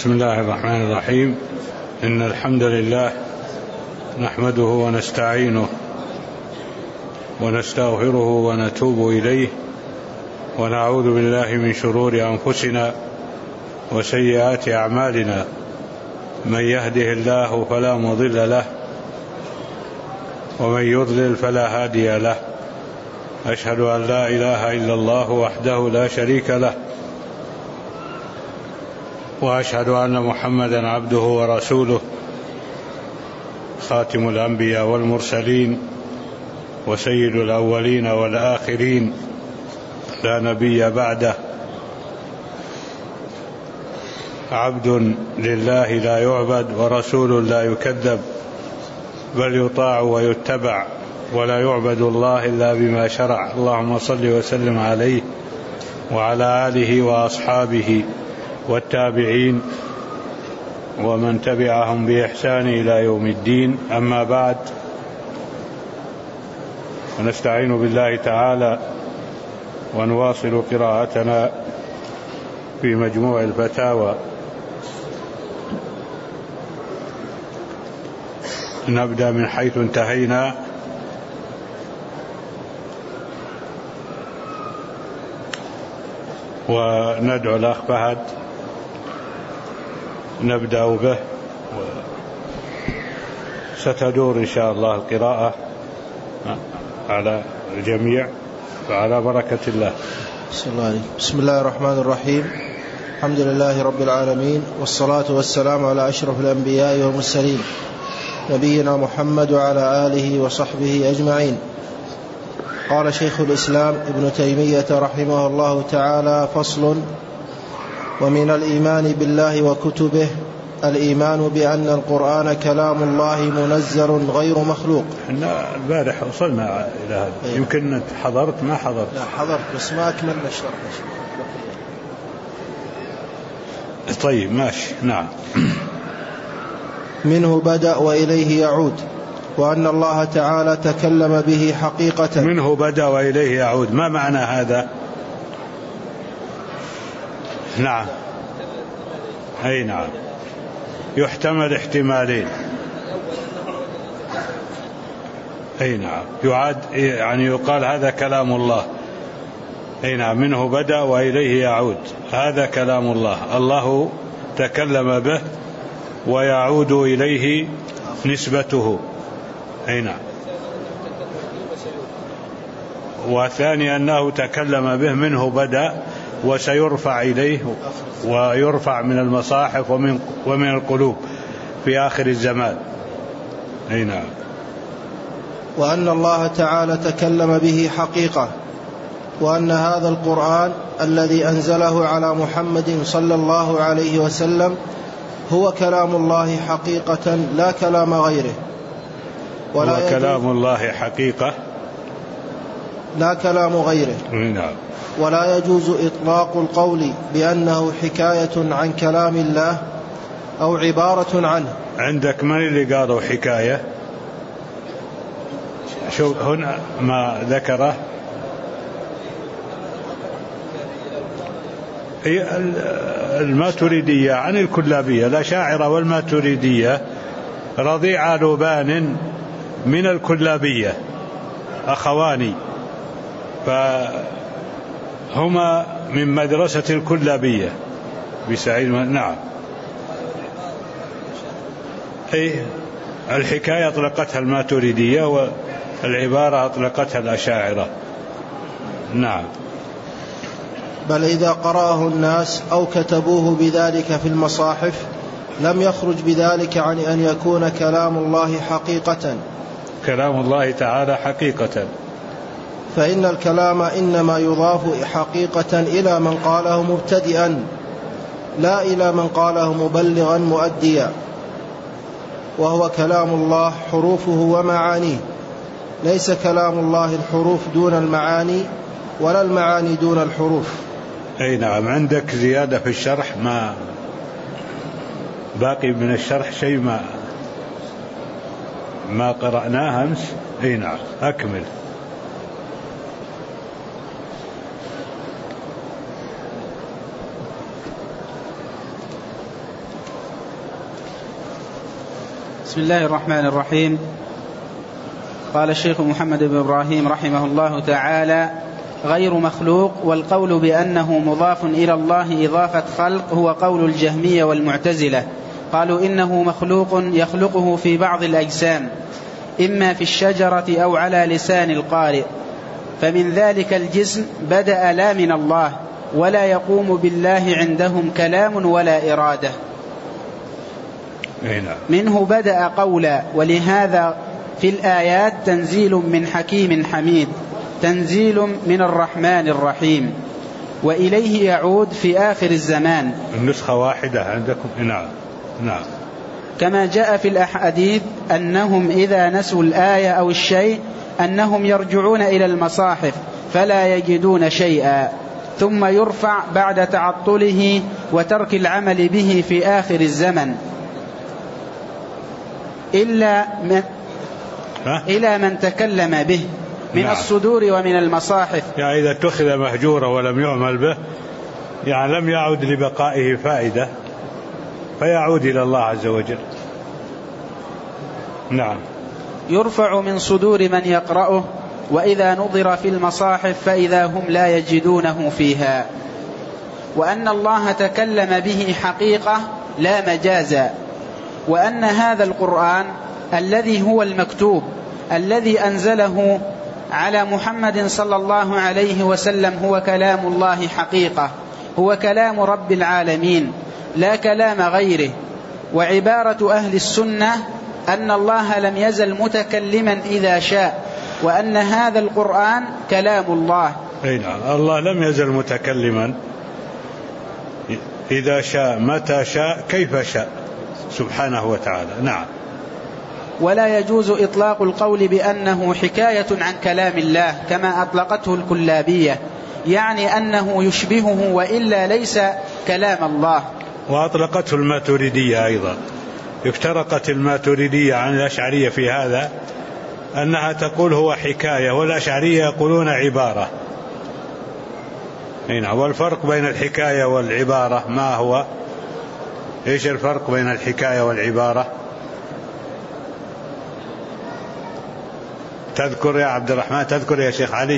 بسم الله الرحمن الرحيم. إن الحمد لله نحمده ونستعينه ونستغفره ونتوب إليه ونعوذ بالله من شرور أنفسنا وسيئات أعمالنا. من يهده الله فلا مضل له ومن يضلل فلا هادي له. أشهد أن لا إله إلا الله وحده لا شريك له، وأشهد أن محمدا عبده ورسوله، خاتم الأنبياء والمرسلين وسيد الأولين والآخرين، لا نبي بعده، عبد لله لا يعبد ورسول لا يكذب، بل يطاع ويتبع، ولا يعبد الله إلا بما شرع. اللهم صل وسلم عليه وعلى آله وأصحابه والتابعين ومن تبعهم بإحسان إلى يوم الدين. أما بعد، ونستعين بالله تعالى ونواصل قراءتنا في مجموع الفتاوى. نبدأ من حيث انتهينا، وندعو الأخ فهد نبدأ به، ستدور إن شاء الله القراءة على الجميع وعلى بركة الله. بسم الله الرحمن الرحيم. الحمد لله رب العالمين، والصلاة والسلام على أشرف الأنبياء والمرسلين، نبينا محمد وعلى آله وصحبه أجمعين. قال شيخ الإسلام ابن تيمية رحمه الله تعالى: فصل: ومن الإيمان بالله وكتبه الإيمان بأن القرآن كلام الله منزل غير مخلوق. احنا البارح وصلنا إلى هذا. يمكن حضرت ما حضرت؟ لا حضرت بس ما أكملنا الشرح. طيب ماشي. نعم. منه بدأ وإليه يعود، وأن الله تعالى تكلم به حقيقة. منه بدأ وإليه يعود، ما معنى هذا؟ نعم، أي نعم، يحتمل احتمالين. أي نعم، يعاد يعني يقال هذا كلام الله. أي نعم، منه بدأ وإليه يعود، هذا كلام الله، الله تكلم به ويعود إليه نسبته. أي نعم. والثاني أنه تكلم به، منه بدأ وسيرفع إليه ويرفع من المصاحف ومن القلوب في آخر الزمان. أي نعم. وأن الله تعالى تكلم به حقيقة، وأن هذا القرآن الذي أنزله على محمد صلى الله عليه وسلم هو كلام الله حقيقة لا كلام غيره. هو كلام الله حقيقة لا كلام غيره. نعم. ولا يجوز إطلاق القول بأنه حكاية عن كلام الله أو عبارة عنه. عندك من اللي قالوا حكاية؟ شو هنا ما ذكره؟ الماتريدية عن الكلابية، الأشاعرة والماتريدية رضيع لبان من الكلابية، أخواني، فهما من مدرسة الكلابية بسعيد. نعم. أي الحكاية أطلقتها الماتريدية والعبارة أطلقتها الأشاعرة. نعم. بل إذا قرأه الناس أو كتبوه بذلك في المصاحف لم يخرج بذلك عن أن يكون كلام الله حقيقة، كلام الله تعالى حقيقة. فإن الكلام إنما يضاف حقيقة إلى من قاله مبتدئا، لا إلى من قاله مبلغا مؤديا، وهو كلام الله حروفه ومعانيه، ليس كلام الله الحروف دون المعاني ولا المعاني دون الحروف. أي نعم. عندك زيادة في الشرح؟ ما باقي من الشرح شيء ما قرأناه أمس؟ أي نعم، أكمل. بسم الله الرحمن الرحيم. قال الشيخ محمد بن إبراهيم رحمه الله تعالى: غير مخلوق، والقول بأنه مضاف إلى الله إضافة خلق هو قول الجهمية والمعتزلة. قالوا إنه مخلوق يخلقه في بعض الأجسام، إما في الشجرة أو على لسان القارئ، فمن ذلك الجسم بدأ لا من الله، ولا يقوم بالله عندهم كلام ولا إرادة. منه بدأ قولا، ولهذا في الآيات تنزيل من حكيم حميد، تنزيل من الرحمن الرحيم، وإليه يعود في آخر الزمان. النسخة واحدة عندكم؟ نعم. كما جاء في الأحاديث أنهم إذا نسوا الآية أو الشيء أنهم يرجعون إلى المصاحف فلا يجدون شيئا، ثم يرفع بعد تعطله وترك العمل به في آخر الزمن إلى من تكلم به من الصدور ومن المصاحف. يعني إذا اتخذ مهجورا ولم يعمل به، يعني لم يعود لبقائه فائدة، فيعود إلى الله عز وجل. نعم. يرفع من صدور من يقرأه، وإذا نظر في المصاحف فإذا هم لا يجدونه فيها. وأن الله تكلم به حقيقة لا مجازا، وأن هذا القرآن الذي هو المكتوب الذي أنزله على محمد صلى الله عليه وسلم هو كلام الله حقيقة، هو كلام رب العالمين لا كلام غيره. وعبارة أهل السنة أن الله لم يزل متكلما إذا شاء، وأن هذا القرآن كلام الله. الله لم يزل متكلما إذا شاء، متى شاء، كيف شاء، سبحانه وتعالى. نعم. ولا يجوز إطلاق القول بأنه حكاية عن كلام الله كما أطلقته الكلابية، يعني أنه يشبهه وإلا ليس كلام الله. وأطلقته الماتريدية أيضا. افترقت الماتريدية عن الأشعرية في هذا، أنها تقول هو حكاية، والأشعرية يقولون عبارة. والفرق بين الحكاية والعبارة ما هو؟ إيش الفرق بين الحكاية والعبارة؟ تذكر يا عبد الرحمن، تذكر يا شيخ علي؟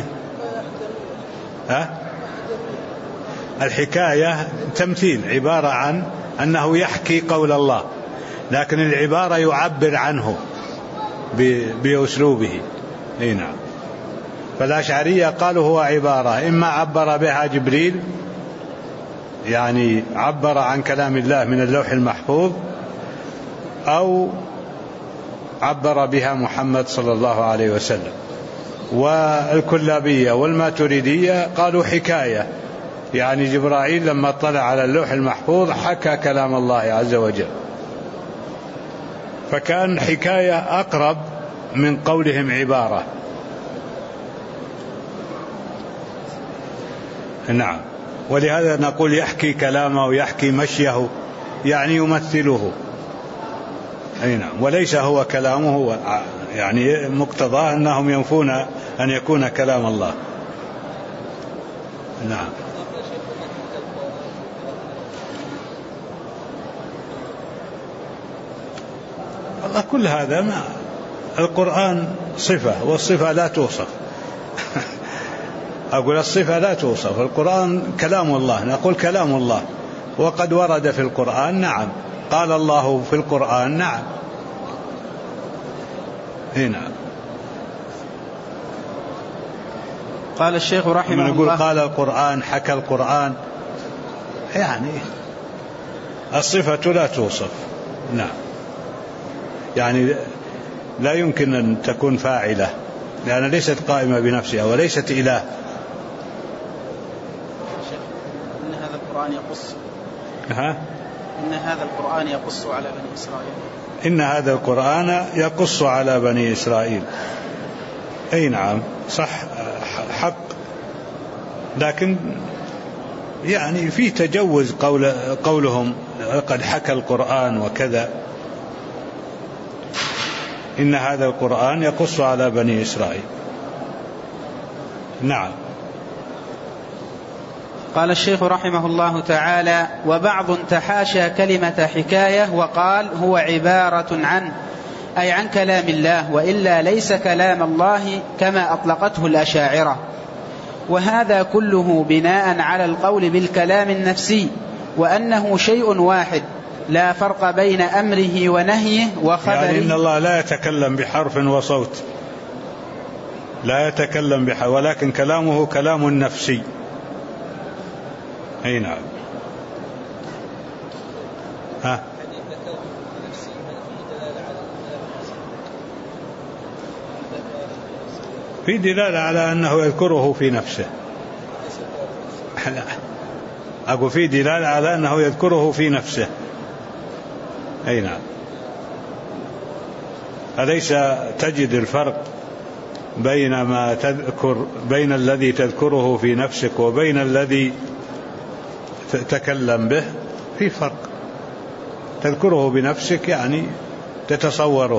الحكاية تمثيل، عبارة عن أنه يحكي قول الله، لكن العبارة يعبر عنه بأسلوبه. نعم. فالأشعرية قالوا هو عبارة، إما عبر بها جبريل، يعني عبر عن كلام الله من اللوح المحفوظ، أو عبر بها محمد صلى الله عليه وسلم. والكلابية والماتريدية قالوا حكاية، يعني جبرائيل لما اطلع على اللوح المحفوظ حكى كلام الله عز وجل، فكان حكاية أقرب من قولهم عبارة. نعم. ولهذا نقول يحكي كلامه ويحكي مشيه، يعني يمثله. نعم. وليس هو كلامه، يعني مقتضاه أنهم ينفون أن يكون كلام الله. نعم. الله كل هذا ما القرآن صفة، والصفة لا توصف. أقول الصفة لا توصف، القرآن كلام الله، نقول كلام الله، وقد ورد في القرآن. نعم. قال الله في القرآن. نعم. هنا قال الشيخ رحمه الله، نقول قال القرآن، حكى القرآن، يعني الصفة لا توصف. نعم. يعني لا يمكن أن تكون فاعلة، لأن ليست قائمة بنفسها وليست إله. إن هذا القرآن يقص إن هذا القرآن يقص على بني إسرائيل. إن هذا القرآن يقص على بني إسرائيل. أي نعم، صح، حق، لكن يعني في تجوز قولهم قد حكى القرآن وكذا. إن هذا القرآن يقص على بني إسرائيل. نعم. قال الشيخ رحمه الله تعالى: وبعض تحاشى كلمة حكاية وقال هو عبارة عن، أي عن كلام الله، وإلا ليس كلام الله كما أطلقته الأشاعرة. وهذا كله بناء على القول بالكلام النفسي، وأنه شيء واحد لا فرق بين أمره ونهيه وخبره. يعني إن الله لا يتكلم بحرف وصوت، لا يتكلم بحرف، ولكن كلامه كلام نفسي. أي نعم. في دلالة على أنه يذكره في نفسه. أقول في دلالة على أنه يذكره في نفسه. أي نعم. أليس تجد الفرق بين ما تذكر، بين الذي تذكره في نفسك وبين الذي تتكلم به؟ في فرق. تذكره بنفسك يعني تتصوره.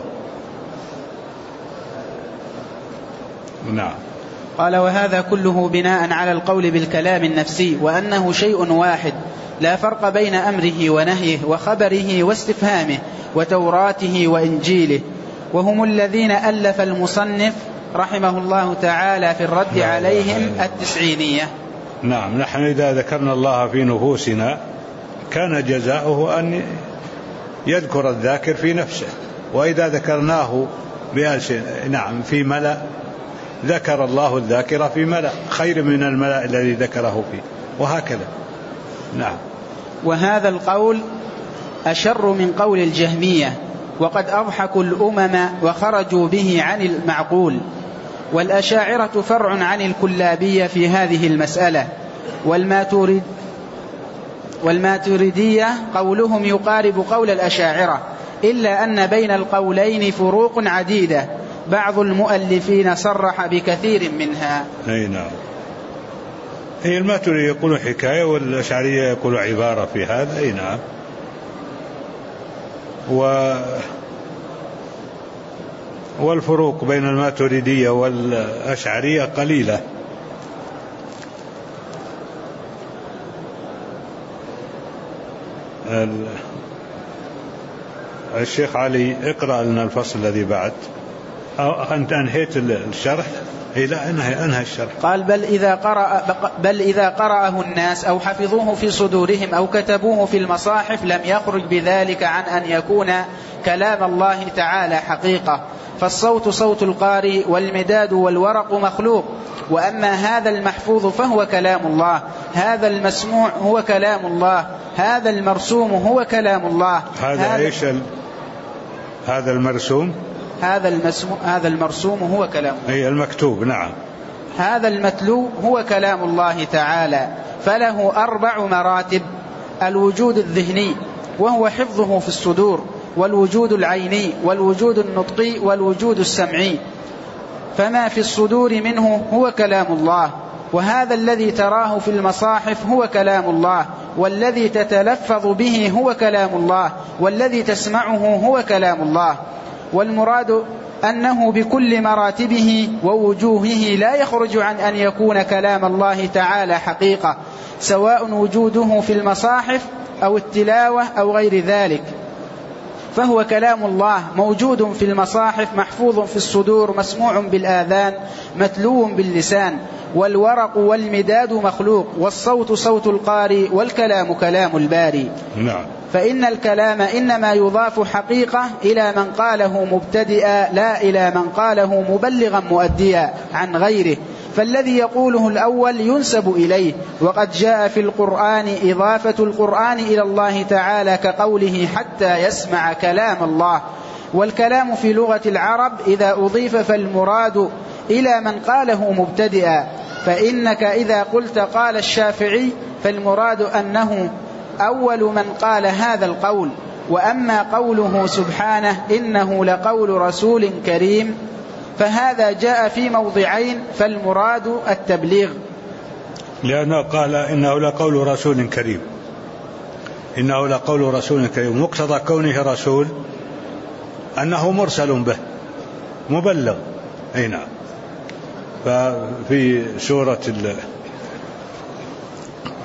نعم. قال: وهذا كله بناء على القول بالكلام النفسي، وأنه شيء واحد لا فرق بين أمره ونهيه وخبره واستفهامه وتوراته وإنجيله. وهم الذين ألف المصنف رحمه الله تعالى في الرد عليهم التسعينية. نعم. نحن إذا ذكرنا الله في نفوسنا كان جزاؤه أن يذكر الذاكر في نفسه، وإذا ذكرناه نعم في ملأ ذكر الله الذاكرة في ملأ خير من الملأ الذي ذكره فيه، وهكذا. نعم. وهذا القول أشر من قول الجهمية، وقد أضحكوا الأمم وخرجوا به عن المعقول. والأشاعرة فرع عن الكلابية في هذه المسألة. والماتريدية قولهم يقارب قول الأشاعرة، إلا أن بين القولين فروق عديدة، بعض المؤلفين صرح بكثير منها. أي نعم. هي الماتريدية يقولوا حكاية والأشعرية يقولوا عبارة في هذا. أي نعم. والفروق بين الماتريدية والأشعرية قليلة. الشيخ علي اقرأ لنا الفصل الذي بعد. أنت أنهيت الشرح؟ لا، أنهى الشرح. قال: بل إذا قرأه الناس أو حفظوه في صدورهم أو كتبوه في المصاحف لم يخرج بذلك عن أن يكون كلام الله تعالى حقيقة، فالصوت صوت القارئ والمداد والورق مخلوق. وأما هذا المحفوظ فهو كلام الله، هذا المسموع هو كلام الله، هذا المرسوم هو كلام الله. هذا إيش هذا المرسوم؟ هذا المرسوم هو كلام الله. أي المكتوب. نعم. هذا المتلو هو كلام الله تعالى، فله 4 مراتب: الوجود الذهني وهو حفظه في الصدور، والوجود العيني، والوجود النطقي، والوجود السمعي. فما في الصدور منه هو كلام الله، وهذا الذي تراه في المصاحف هو كلام الله، والذي تتلفظ به هو كلام الله، والذي تسمعه هو كلام الله. والمراد أنه بكل مراتبه ووجوهه لا يخرج عن أن يكون كلام الله تعالى حقيقة، سواء وجوده في المصاحف أو التلاوة أو غير ذلك، فهو كلام الله موجود في المصاحف، محفوظ في الصدور، مسموع بالآذان، متلو باللسان. والورق والمداد مخلوق، والصوت صوت القارئ، والكلام كلام الباري. نعم. فإن الكلام إنما يضاف حقيقة إلى من قاله مبتدئا، لا إلى من قاله مبلغا مؤديا عن غيره، فالذي يقوله الأول ينسب إليه. وقد جاء في القرآن إضافة القرآن إلى الله تعالى كقوله حتى يسمع كلام الله. والكلام في لغة العرب إذا أضيف فالمراد إلى من قاله مبتدئا، فإنك إذا قلت قال الشافعي فالمراد أنه أول من قال هذا القول. وأما قوله سبحانه إنه لقول رسول كريم فهذا جاء في موضعين، فالمراد التبليغ، لأنه قال إنه لقول رسول كريم، إنه لقول رسول كريم، مقتضى كونه رسول أنه مرسل به مبلغ. أي نعم. ففي سورة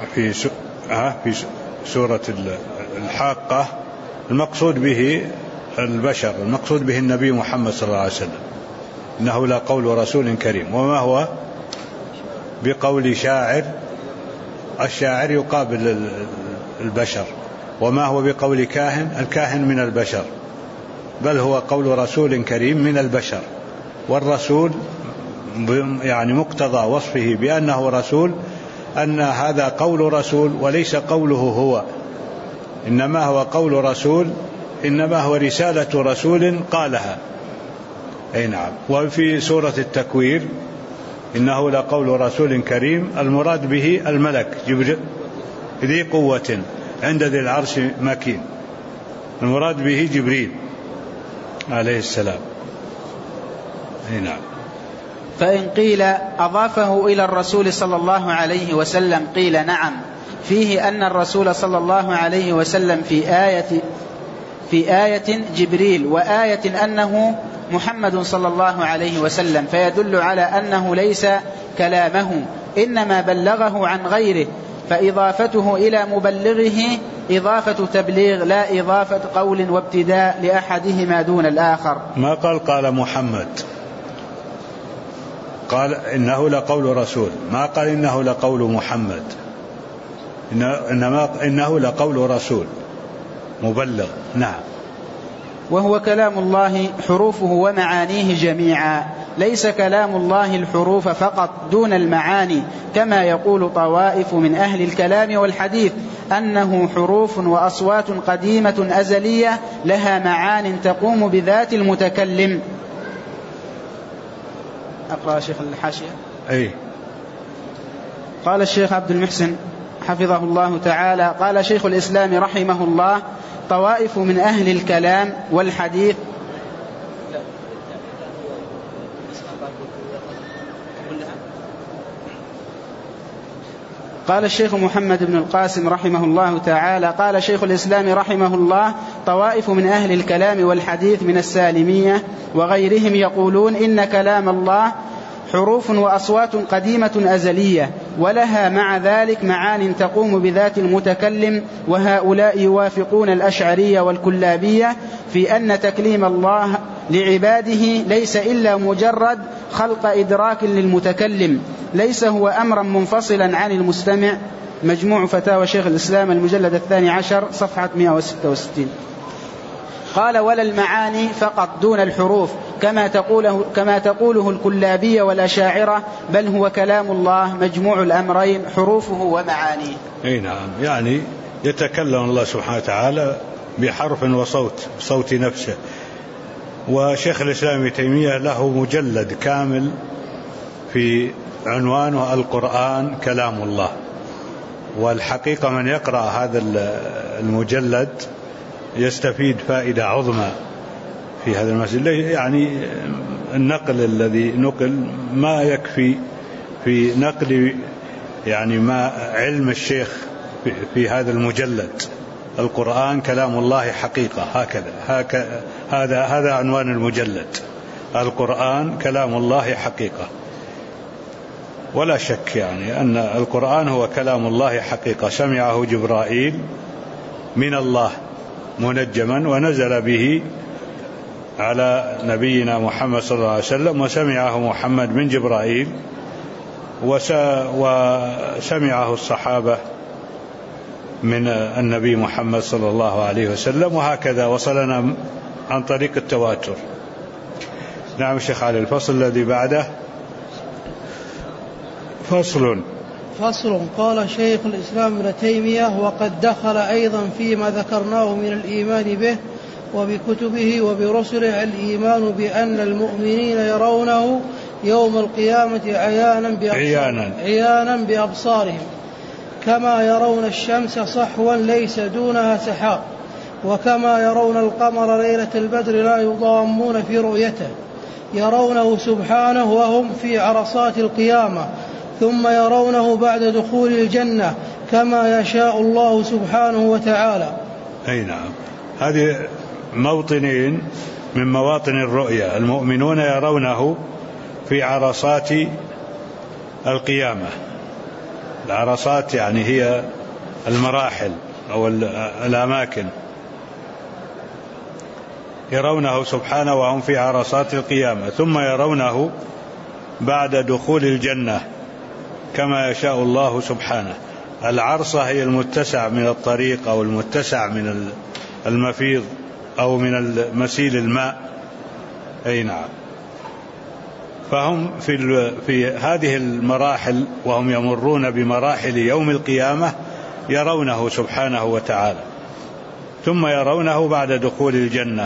في سورة الحاقة المقصود به البشر المقصود به النبي محمد صلى الله عليه وسلم، إنه لقول رسول كريم. وما هو بقول شاعر، الشاعر يقابل البشر. وما هو بقول كاهن، الكاهن من البشر، بل هو قول رسول كريم من البشر. والرسول يعني مقتضى وصفه بأنه رسول أن هذا قول رسول وليس قوله هو، إنما هو قول رسول، إنما هو رسالة رسول قالها. أي نعم. وفي سورة التكوير إنه لقول رسول كريم، المراد به الملك جبريل ذي قوة عند ذي العرش مكين، المراد به جبريل عليه السلام. أي نعم. فإن قيل أضافه إلى الرسول صلى الله عليه وسلم قيل نعم، فيه أن الرسول صلى الله عليه وسلم في آية جبريل، وآية أنه محمد صلى الله عليه وسلم، فيدل على أنه ليس كلامه إنما بلغه عن غيره، فإضافته إلى مبلغه إضافة تبليغ لا إضافة قول وابتداء لأحدهما دون الآخر. ما قال محمد، قال إنه لقول رسول، ما قال إنه لقول محمد، إنما إنه لقول رسول مبلغ. نعم. وهو كلام الله حروفه ومعانيه جميعا، ليس كلام الله الحروف فقط دون المعاني، كما يقول طوائف من أهل الكلام والحديث أنه حروف وأصوات قديمة أزلية لها معان تقوم بذات المتكلم. أقرأ شيخ الحاشية. أي. قال الشيخ عبد المحسن حفظه الله تعالى، قال شيخ الإسلام رحمه الله: طوائف من أهل الكلام والحديث قال الشيخ محمد بن القاسم رحمه الله تعالى، قال شيخ الإسلام رحمه الله: طوائف من أهل الكلام والحديث من السالمية وغيرهم يقولون إن كلام الله حروف وأصوات قديمة أزلية ولها مع ذلك معان تقوم بذات المتكلم، وهؤلاء يوافقون الأشعرية والكلابية في أن تكليم الله لعباده ليس إلا مجرد خلق إدراك للمتكلم، ليس هو أمرا منفصلا عن المستمع. مجموع فتاوى شيخ الإسلام المجلد 12 صفحة 166. قال: ولا المعاني فقط دون الحروف كما تقوله الكلابية والأشاعرة، بل هو كلام الله مجموع الأمرين حروفه ومعانيه. أي نعم. يعني يتكلم الله سبحانه وتعالى بحرف وصوت، صوت نفسه. وشيخ الإسلام ابن تيمية له مجلد كامل في عنوانه القرآن كلام الله. والحقيقة من يقرأ هذا المجلد يستفيد فائدة عظمى في هذا المسجد. يعني النقل الذي نقل ما يكفي في نقل يعني ما علم الشيخ في هذا المجلد، القرآن كلام الله حقيقة، هذا عنوان المجلد، القرآن كلام الله حقيقة. ولا شك يعني أن القرآن هو كلام الله حقيقة، سمعه جبرائيل من الله منجما ونزل به على نبينا محمد صلى الله عليه وسلم، وسمعه محمد من جبرائيل، وسمعه الصحابة من النبي محمد صلى الله عليه وسلم، وهكذا وصلنا عن طريق التواتر. نعم الشيخ علي. الفصل الذي بعده فصل. قال شيخ الإسلام ابن تيمية: وقد دخل أيضا فيما ذكرناه من الإيمان به وبكتبه وبرسله الإيمان بأن المؤمنين يرونه يوم القيامة عيانا بأبصارهم، كما يرون الشمس صحوا ليس دونها سحاب، وكما يرون القمر ليلة البدر لا يضامون في رؤيته، يرونه سبحانه وهم في عرصات القيامة، ثم يرونه بعد دخول الجنة كما يشاء الله سبحانه وتعالى. أي نعم. هذه موطنين من مواطن الرؤيا، المؤمنون يرونه في عرصات القيامة. العرصات يعني هي المراحل أو الأماكن، يرونه سبحانه وهم في عرصات القيامة، ثم يرونه بعد دخول الجنة كما يشاء الله سبحانه. العرصة هي المتسع من الطريق أو المتسع من المفيض أو من مسيل الماء. أي نعم. فهم في هذه المراحل وهم يمرون بمراحل يوم القيامة يرونه سبحانه وتعالى، ثم يرونه بعد دخول الجنة.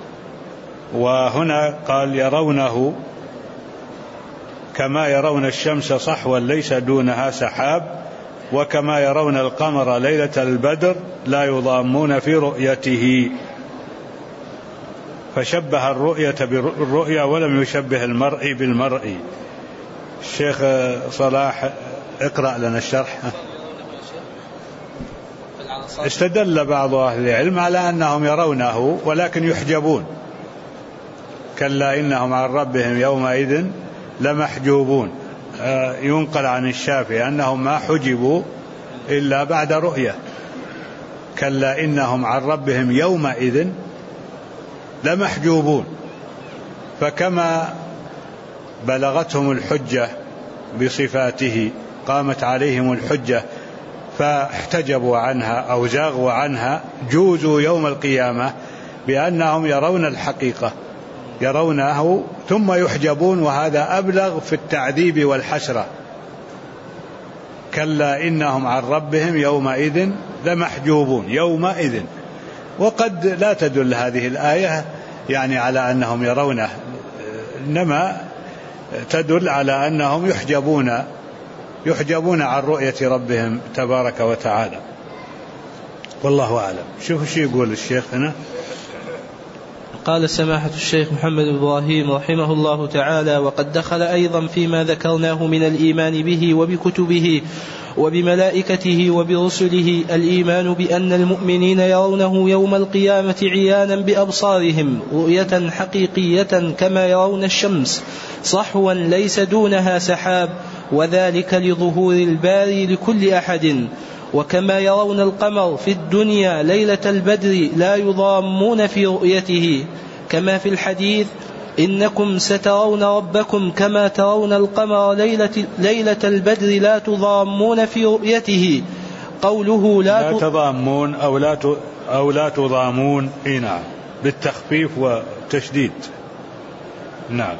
وهنا قال يرونه كما يرون الشمس صحوا ليس دونها سحاب، وكما يرون القمر ليلة البدر لا يضامون في رؤيته. فشبه الرؤية بالرؤية ولم يشبه المرء بالمرء. الشيخ صلاح اقرأ لنا الشرح. استدل بعض أهل العلم على أنهم يرونه ولكن يحجبون، كلا إنهم عن ربهم يومئذ لمحجوبون. ينقل عن الشافعي أنهم ما حجبوا إلا بعد رؤية، كلا إنهم عن ربهم يومئذ لمحجوبون. فكما بلغتهم الحجة بصفاته قامت عليهم الحجة فاحتجبوا عنها أو زاغوا عنها، جوزوا يوم القيامة بأنهم يرون الحقيقة، يرونه ثم يحجبون، وهذا أبلغ في التعذيب والحسرة. كلا إنهم عن ربهم يومئذ لمحجوبون يومئذ. وقد لا تدل هذه الآية يعني على أنهم يرونه، إنما تدل على أنهم يحجبون عن رؤية ربهم تبارك وتعالى. والله أعلم. شوفوا شو يقول الشيخ هنا. قال سماحة الشيخ محمد إبراهيم رحمه الله تعالى: وقد دخل أيضا فيما ذكرناه من الإيمان به وبكتبه وبملائكته وبرسله الإيمان بأن المؤمنين يرونه يوم القيامة عيانا بأبصارهم رؤية حقيقية كما يرون الشمس صحوا ليس دونها سحاب، وذلك لظهور الباري لكل أحد. وكما يرون القمر في الدنيا ليلة البدر لا يضامون في رؤيته، كما في الحديث: إنكم سترون ربكم كما ترون القمر ليلة البدر لا تضامون في رؤيته. قوله لا تضامون أو لا تضامون، نعم، بالتخفيف والتشديد. نعم.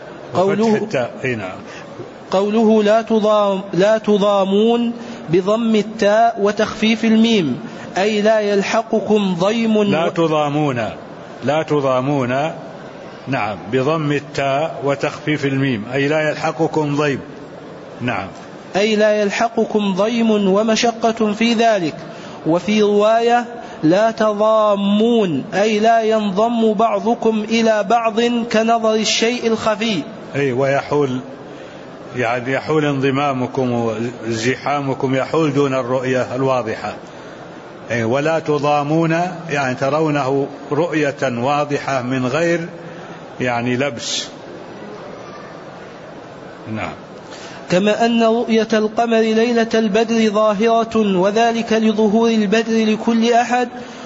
قوله لا تضامون بضم التاء وتخفيف الميم، أي لا يلحقكم ضيم. لا تضامون نعم بضم التاء وتخفيف الميم، أي لا يلحقكم ضيم. نعم، أي لا يلحقكم ضيم ومشقة في ذلك. وفي رواية لا تضامون، أي لا ينضم بعضكم إلى بعض كنظر الشيء الخفي. أي ويحول، يعني يحول انضمامكم وازدحامكم، يحول دون الرؤية الواضحة. أي ولا تضامون يعني ترونه رؤية واضحة من غير يعني لبس. نعم. كما أن رؤية القمر ليلة البدر ظاهرة، وذلك لظهور البدر لكل أحد،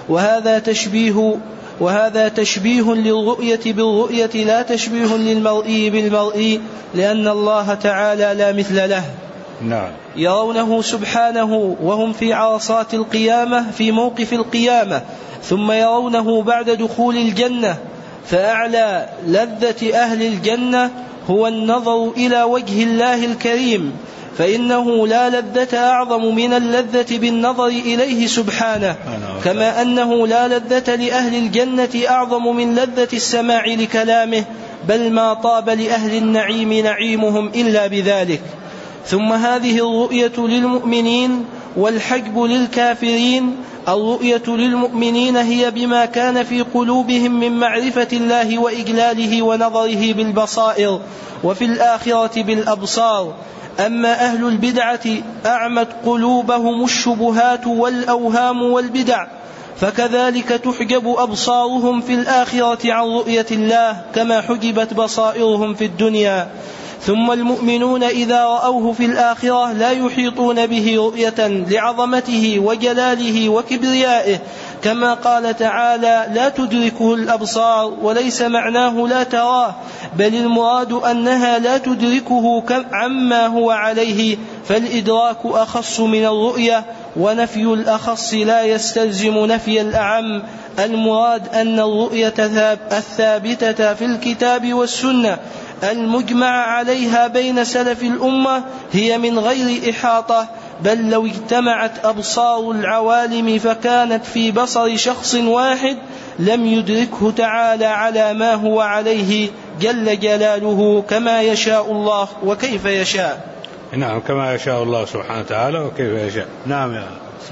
وهذا تشبيه للرؤية بالرؤية لا تشبيه للمرئي بالمرئي، لأن الله تعالى لا مثل له. نعم. يرونه سبحانه وهم في عرصات القيامة في موقف القيامة، ثم يرونه بعد دخول الجنة. فأعلى لذة أهل الجنة هو النظر إلى وجه الله الكريم، فإنه لا لذة أعظم من اللذة بالنظر إليه سبحانه، كما أنه لا لذة لأهل الجنة أعظم من لذة السماع لكلامه، بل ما طاب لأهل النعيم نعيمهم إلا بذلك. ثم هذه الرؤية للمؤمنين والحجب للكافرين. الرؤية للمؤمنين هي بما كان في قلوبهم من معرفة الله وإجلاله ونظره بالبصائر، وفي الآخرة بالأبصار. أما أهل البدعة أعمت قلوبهم الشبهات والأوهام والبدع، فكذلك تحجب أبصارهم في الآخرة عن رؤية الله كما حجبت بصائرهم في الدنيا. ثم المؤمنون إذا رأوه في الآخرة لا يحيطون به رؤية لعظمته وجلاله وكبريائه، كما قال تعالى: لا تدركه الأبصار، وليس معناه لا تراه، بل المراد أنها لا تدركه عما هو عليه، فالإدراك أخص من الرؤية، ونفي الأخص لا يستلزم نفي الأعم. المراد أن الرؤية الثابتة في الكتاب والسنة المجمع عليها بين سلف الأمة هي من غير إحاطة، بل لو اجتمعت أبصار العوالم فكانت في بصر شخص واحد لم يدركه تعالى على ما هو عليه جل جلاله، كما يشاء الله وكيف يشاء. نعم، كما يشاء الله سبحانه وتعالى وكيف يشاء. نعم يا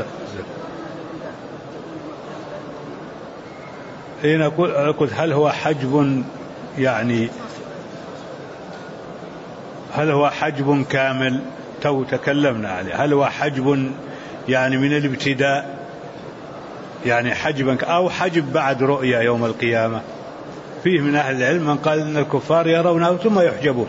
حين قلت هل هو حجب، يعني هل هو حجب كامل؟ تكلمنا عليه. هل هو حجب يعني من الابتداء، يعني حجبا، أو حجب بعد رؤية يوم القيامة؟ فيه من أهل العلم من قال إن الكفار يرونه ثم يحجبون.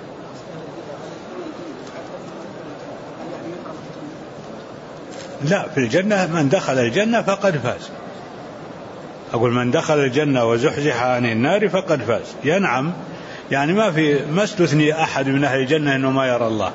لا، في الجنة من دخل الجنة فقد فاز. أقول من دخل الجنة وزحزح عن النار فقد فاز. ينعم، يعني ما استثني أحد من أهل الجنة أنه ما يرى الله.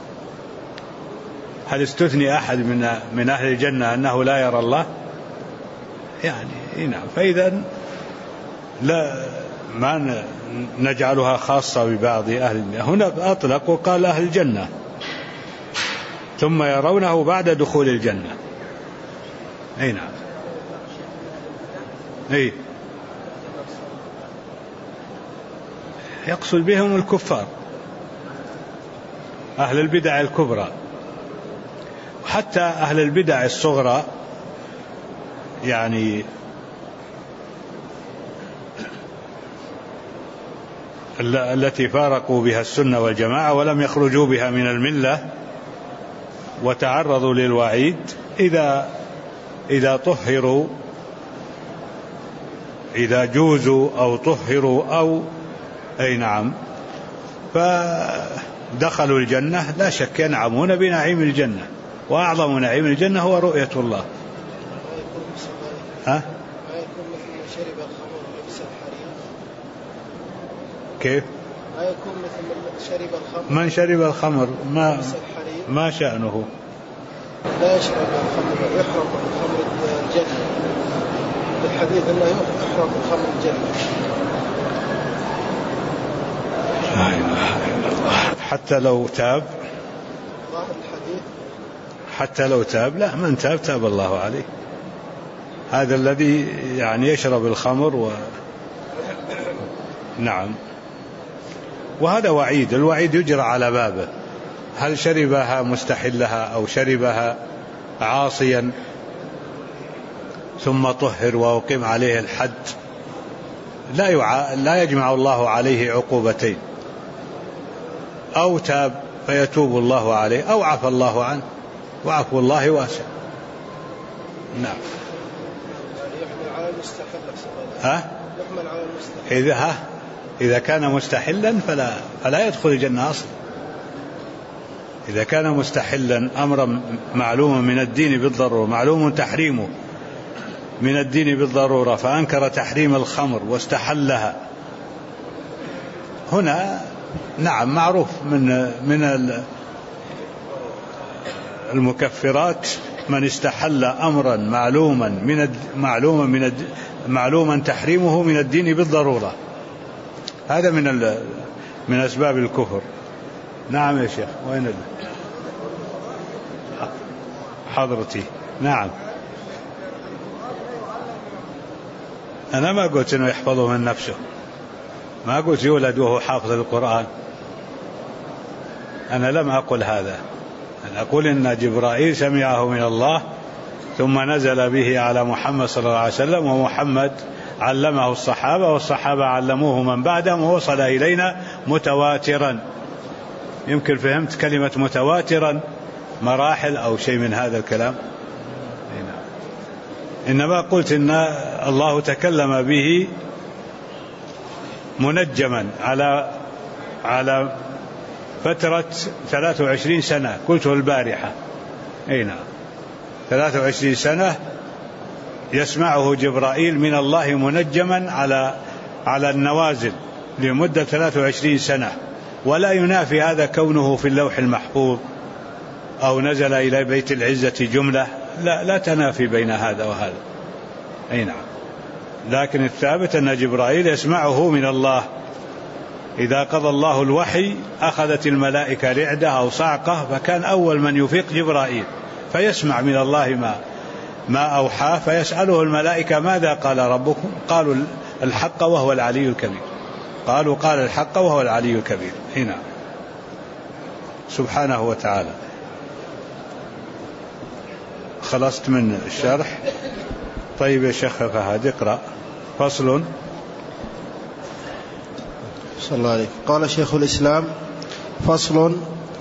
هل استثني أحد من أهل الجنة أنه لا يرى الله؟ يعني نعم. فإذا لا ما نجعلها خاصة ببعض أهل الجنة. هنا أطلق وقال أهل الجنة ثم يرونه بعد دخول الجنة. أي نعم. أي يقصد بهم الكفار، أهل البدع الكبرى، وحتى أهل البدع الصغرى، يعني التي فارقوا بها السنة والجماعة ولم يخرجوا بها من الملة وتعرضوا للوعيد، إذا طهروا، إذا جوزوا أو طهروا أو أي نعم فدخلوا الجنة لا شك ينعمون بنعيم الجنة، وأعظم نعيم الجنة هو رؤية الله. ها؟ كيف؟ يكون مثل شرب الخمر. من شرب الخمر ما شأنه؟ لا يشرب الخمر، يحرق الخمر الجنة. الحديث أنه يحرق الخمر الجنة. لا إله إلا الله. حتى لو تاب، حتى لو تاب، لا، من تاب الله عليه. هذا الذي يعني يشرب الخمر نعم. وهذا وعيد، الوعيد يجرى على بابه. هل شربها مستحلها أو شربها عاصيا ثم طهر وأقيم عليه الحد، لا يجمع الله عليه عقوبتين. أو تاب فيتوب الله عليه، أو عفى الله عنه، وعفو الله واسع. نعم. يحمل على المستحل. إذا كان مستحلا فلا يدخل الجنة أصلا. إذا كان مستحلا أمرا معلوما من الدين بالضرورة، معلوم تحريمه من الدين بالضرورة، فأنكر تحريم الخمر واستحلها، هنا نعم معروف من المكفرات من استحل أمرا معلوما تحريمه من الدين بالضرورة، هذا من أسباب الكفر. نعم يا شيخ. وين حضرتي؟ نعم. أنا ما قلت إنه يحفظه من نفسه، ما قلت يولد وهو حافظ القرآن، أنا لم أقل هذا. أنا أقول إن جبرائيل سمعه من الله ثم نزل به على محمد صلى الله عليه وسلم، ومحمد علمه الصحابة، والصحابة علموه من بعدهم، ووصل إلينا متواترا. يمكن فهمت كلمة متواترا مراحل أو شيء من هذا الكلام. إنما قلت إن الله تكلم به منجما على فترة 23 سنة، قلته البارحة. نعم، 23 سنة يسمعه جبرائيل من الله منجما على النوازل لمدة 23 سنة، ولا ينافي هذا كونه في اللوح المحفوظ أو نزل إلى بيت العزة جملة، لا تنافي بين هذا وهذا. نعم، لكن الثابت أن جبرائيل يسمعه من الله. إذا قضى الله الوحي أخذت الملائكة رعدة أو صعقة، فكان أول من يفيق جبرائيل فيسمع من الله ما أوحاه، فيسأله الملائكة ماذا قال ربكم؟ قالوا الحق وهو العلي الكبير. قالوا قال الحق وهو العلي الكبير. هنا سبحانه وتعالى. خلصت من الشرح؟ طيب يا شيخ فهد اقرأ. فصل. صلى الله عليه. قال شيخ الإسلام: فصل.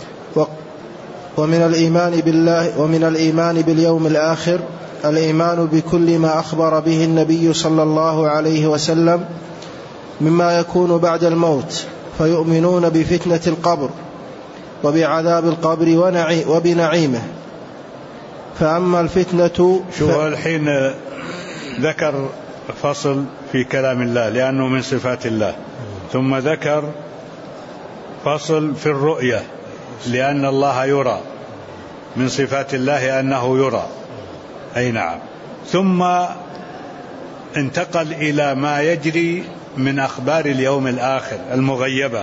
ومن الإيمان بالله ومن الإيمان باليوم الآخر الإيمان بكل ما أخبر به النبي صلى الله عليه وسلم مما يكون بعد الموت، فيؤمنون بفتنة القبر وبعذاب القبر وبنعيمه. فأما الفتنة شو الحين ذكر فصل في كلام الله لأنه من صفات الله، ثم ذكر فصل في الرؤية لأن الله يرى، من صفات الله أنه يرى. أي نعم. ثم انتقل إلى ما يجري من أخبار اليوم الآخر المغيبة،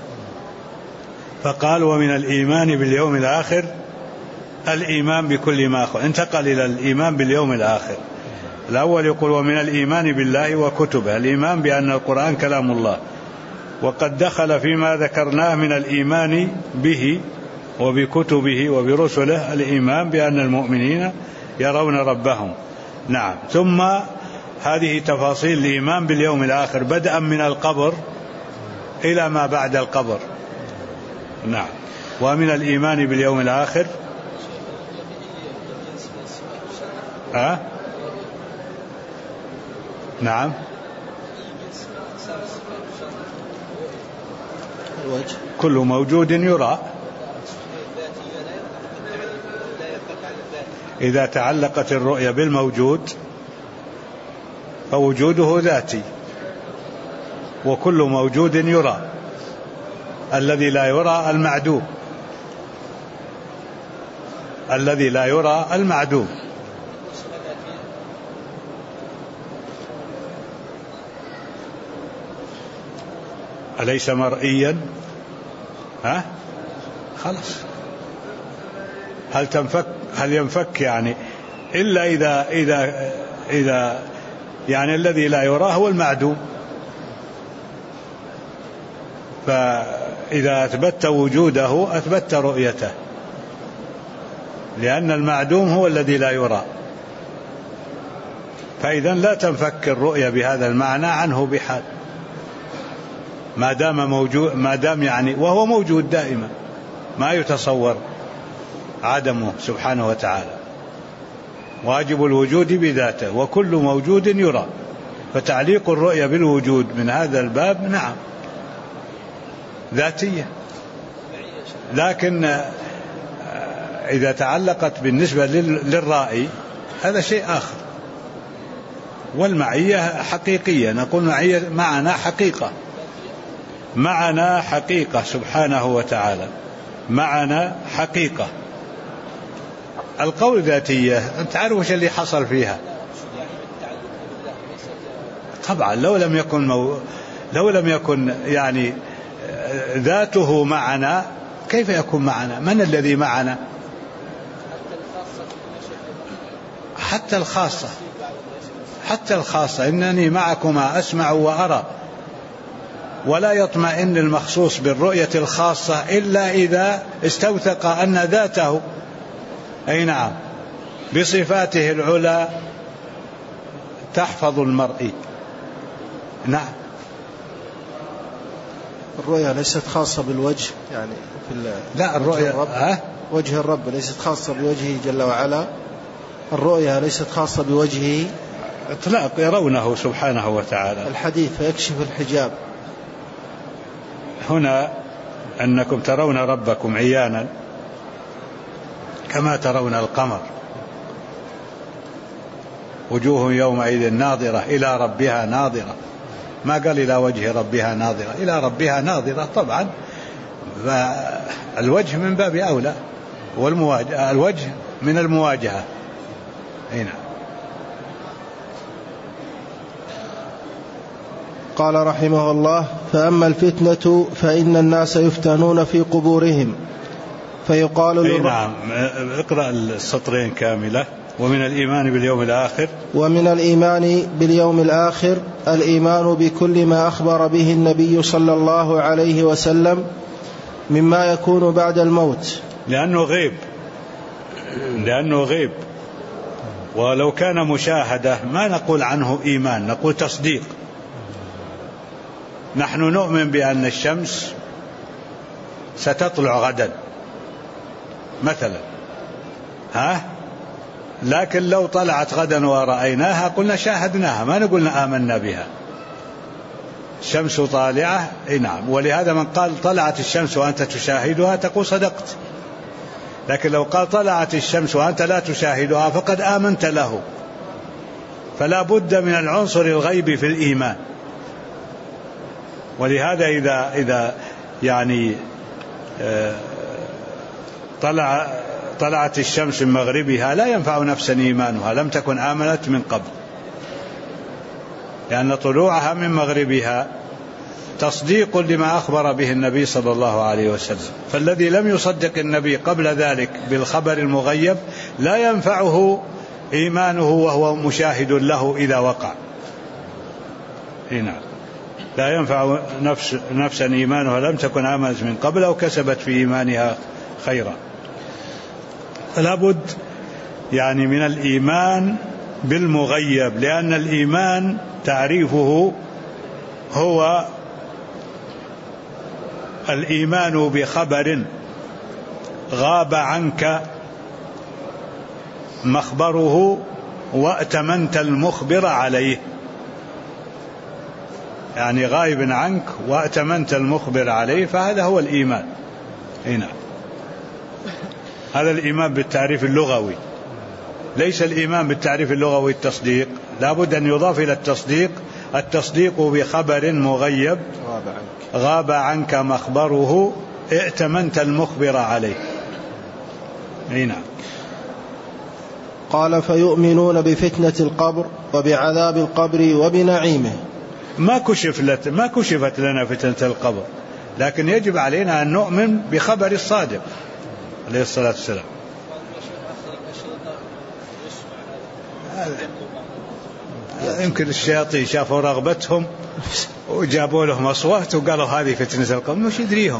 فقال: ومن الإيمان باليوم الآخر الإيمان بكل ما أخبر. انتقل إلى الإيمان باليوم الآخر. الأول يقول: ومن الإيمان بالله وكتبه، الإيمان بأن القرآن كلام الله، وقد دخل فيما ذكرناه من الإيمان به وبكتبه وبرسله الإيمان بأن المؤمنين يرون ربهم. نعم. ثم هذه تفاصيل الإيمان باليوم الآخر بدءا من القبر إلى ما بعد القبر. نعم. ومن الإيمان باليوم الآخر نعم كل موجود يرى. إذا تعلقت الرؤية بالموجود فوجوده ذاتي، وكل موجود يرى. الذي لا يرى المعدوم، الذي لا يرى المعدوم. أليس مرئيا؟ خلاص. هل ينفك يعني إلا إذا يعني الذي لا يراه هو المعدوم. فإذا أثبت وجوده أثبت رؤيته، لأن المعدوم هو الذي لا يرى. فإذا لا تنفك الرؤية بهذا المعنى عنه بحال، ما دام موجود، ما دام يعني وهو موجود دائما، ما يتصور عدمه سبحانه وتعالى. واجب الوجود بذاته، وكل موجود يرى. فتعليق الرؤية بالوجود من هذا الباب نعم ذاتية، لكن إذا تعلقت بالنسبة للرائي هذا شيء آخر. والمعية حقيقية، نقول معية معنا حقيقة، معنا حقيقة سبحانه وتعالى، معنا حقيقة. القول ذاتية أنت عارف وش اللي حصل فيها. طبعا لو لم يكن يعني ذاته معنا كيف يكون معنا؟ من الذي معنا؟ حتى الخاصة إنني معكما أسمع وأرى. ولا يطمئن المخصوص بالرؤية الخاصة إلا إذا استوثق أن ذاته أي نعم بصفاته العلى تحفظ المرء. نعم. الرؤية ليست خاصة بالوجه يعني لا، الرؤية وجه الرب ليست خاصة بوجهه جل وعلا. الرؤية ليست خاصة بوجهه إطلاق، يرونه سبحانه وتعالى. الحديث فيكشف الحجاب. هنا أنكم ترون ربكم عيانا كما ترون القمر، وجوه يومئذ ناظرة إلى ربها ناظرة، ما قال إلى وجه ربها ناظرة، إلى ربها ناظرة. طبعا الوجه من باب أولى، الوجه من المواجهة. هنا قال رحمه الله: فأما الفتنة فإن الناس يفتنون في قبورهم فيقال نعم. اقرأ السطرين كاملة. ومن الإيمان باليوم الآخر، ومن الإيمان باليوم الآخر الإيمان بكل ما أخبر به النبي صلى الله عليه وسلم مما يكون بعد الموت، لأنه غيب. ولو كان مشاهدة ما نقول عنه إيمان، نقول تصديق. نحن نؤمن بأن الشمس ستطلع غدا مثلا، لكن لو طلعت غدا ورأيناها قلنا شاهدناها، ما نقولنا آمنا بها. الشمس طالعة، نعم. ولهذا من قال طلعت الشمس وأنت تشاهدها تقول صدقت، لكن لو قال طلعت الشمس وأنت لا تشاهدها فقد آمنت له. فلا بد من العنصر الغيبي في الإيمان. ولهذا إذا يعني طلعت الشمس من مغربها لا ينفع نفسا إيمانها لم تكن آمنت من قبل، لأن طلوعها من مغربها تصديق لما أخبر به النبي صلى الله عليه وسلم. فالذي لم يصدق النبي قبل ذلك بالخبر المغيب لا ينفعه إيمانه وهو مشاهد له إذا وقع. هنا لا ينفع نفسا إيمانها لم تكن آمنت من قبل أو كسبت في إيمانها خيرا. فلا بد يعني من الإيمان بالمغيب، لأن الإيمان تعريفه هو الإيمان بخبر غاب عنك مخبره وأتمنت المخبر عليه، يعني غائب عنك وأتمنت المخبر عليه، فهذا هو الإيمان. هنا هذا الإيمان بالتعريف اللغوي، ليس الإيمان بالتعريف اللغوي التصديق، لا بد أن يضاف إلى التصديق بخبر مغيب غاب عنك مخبره ائتمنت المخبر عليه. هنا قال: فيؤمنون بفتنة القبر وبعذاب القبر وبنعيمه. ما كشفت لنا فتنة القبر، لكن يجب علينا أن نؤمن بخبر الصادق عليه الصلاة والسلام. يمكن الشياطين شافوا رغبتهم وجابوا لهم أصوات وقالوا هذه فتنة القبر، مش يدريهم.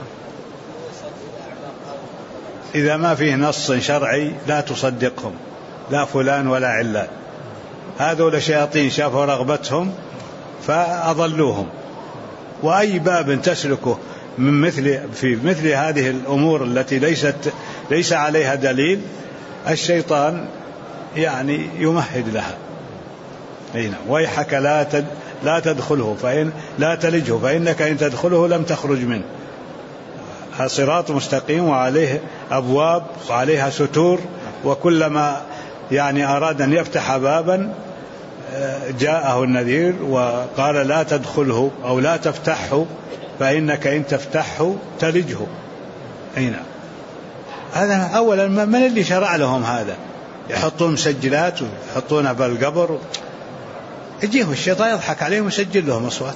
إذا ما فيه نص شرعي لا تصدقهم، لا فلان ولا علان. هذول شياطين شافوا رغبتهم فأضلوهم. وأي باب تسلكه في مثل هذه الأمور التي ليس عليها دليل الشيطان يعني يمهد لها. ويحك لا تدخله فإن لا تلجه فإنك إن تدخله لم تخرج منه. صراط مستقيم وعليه أبواب وعليها ستور، وكلما يعني أراد أن يفتح بابا جاءه النذير وقال لا تدخله أو لا تفتحه فإنك إن تفتحه تلجه. هذا أولا من اللي شرع لهم هذا؟ يحطون مسجلات ويحطونها بالقبر، يجيهم الشيطان يضحك عليهم ويسجل لهم أصوات.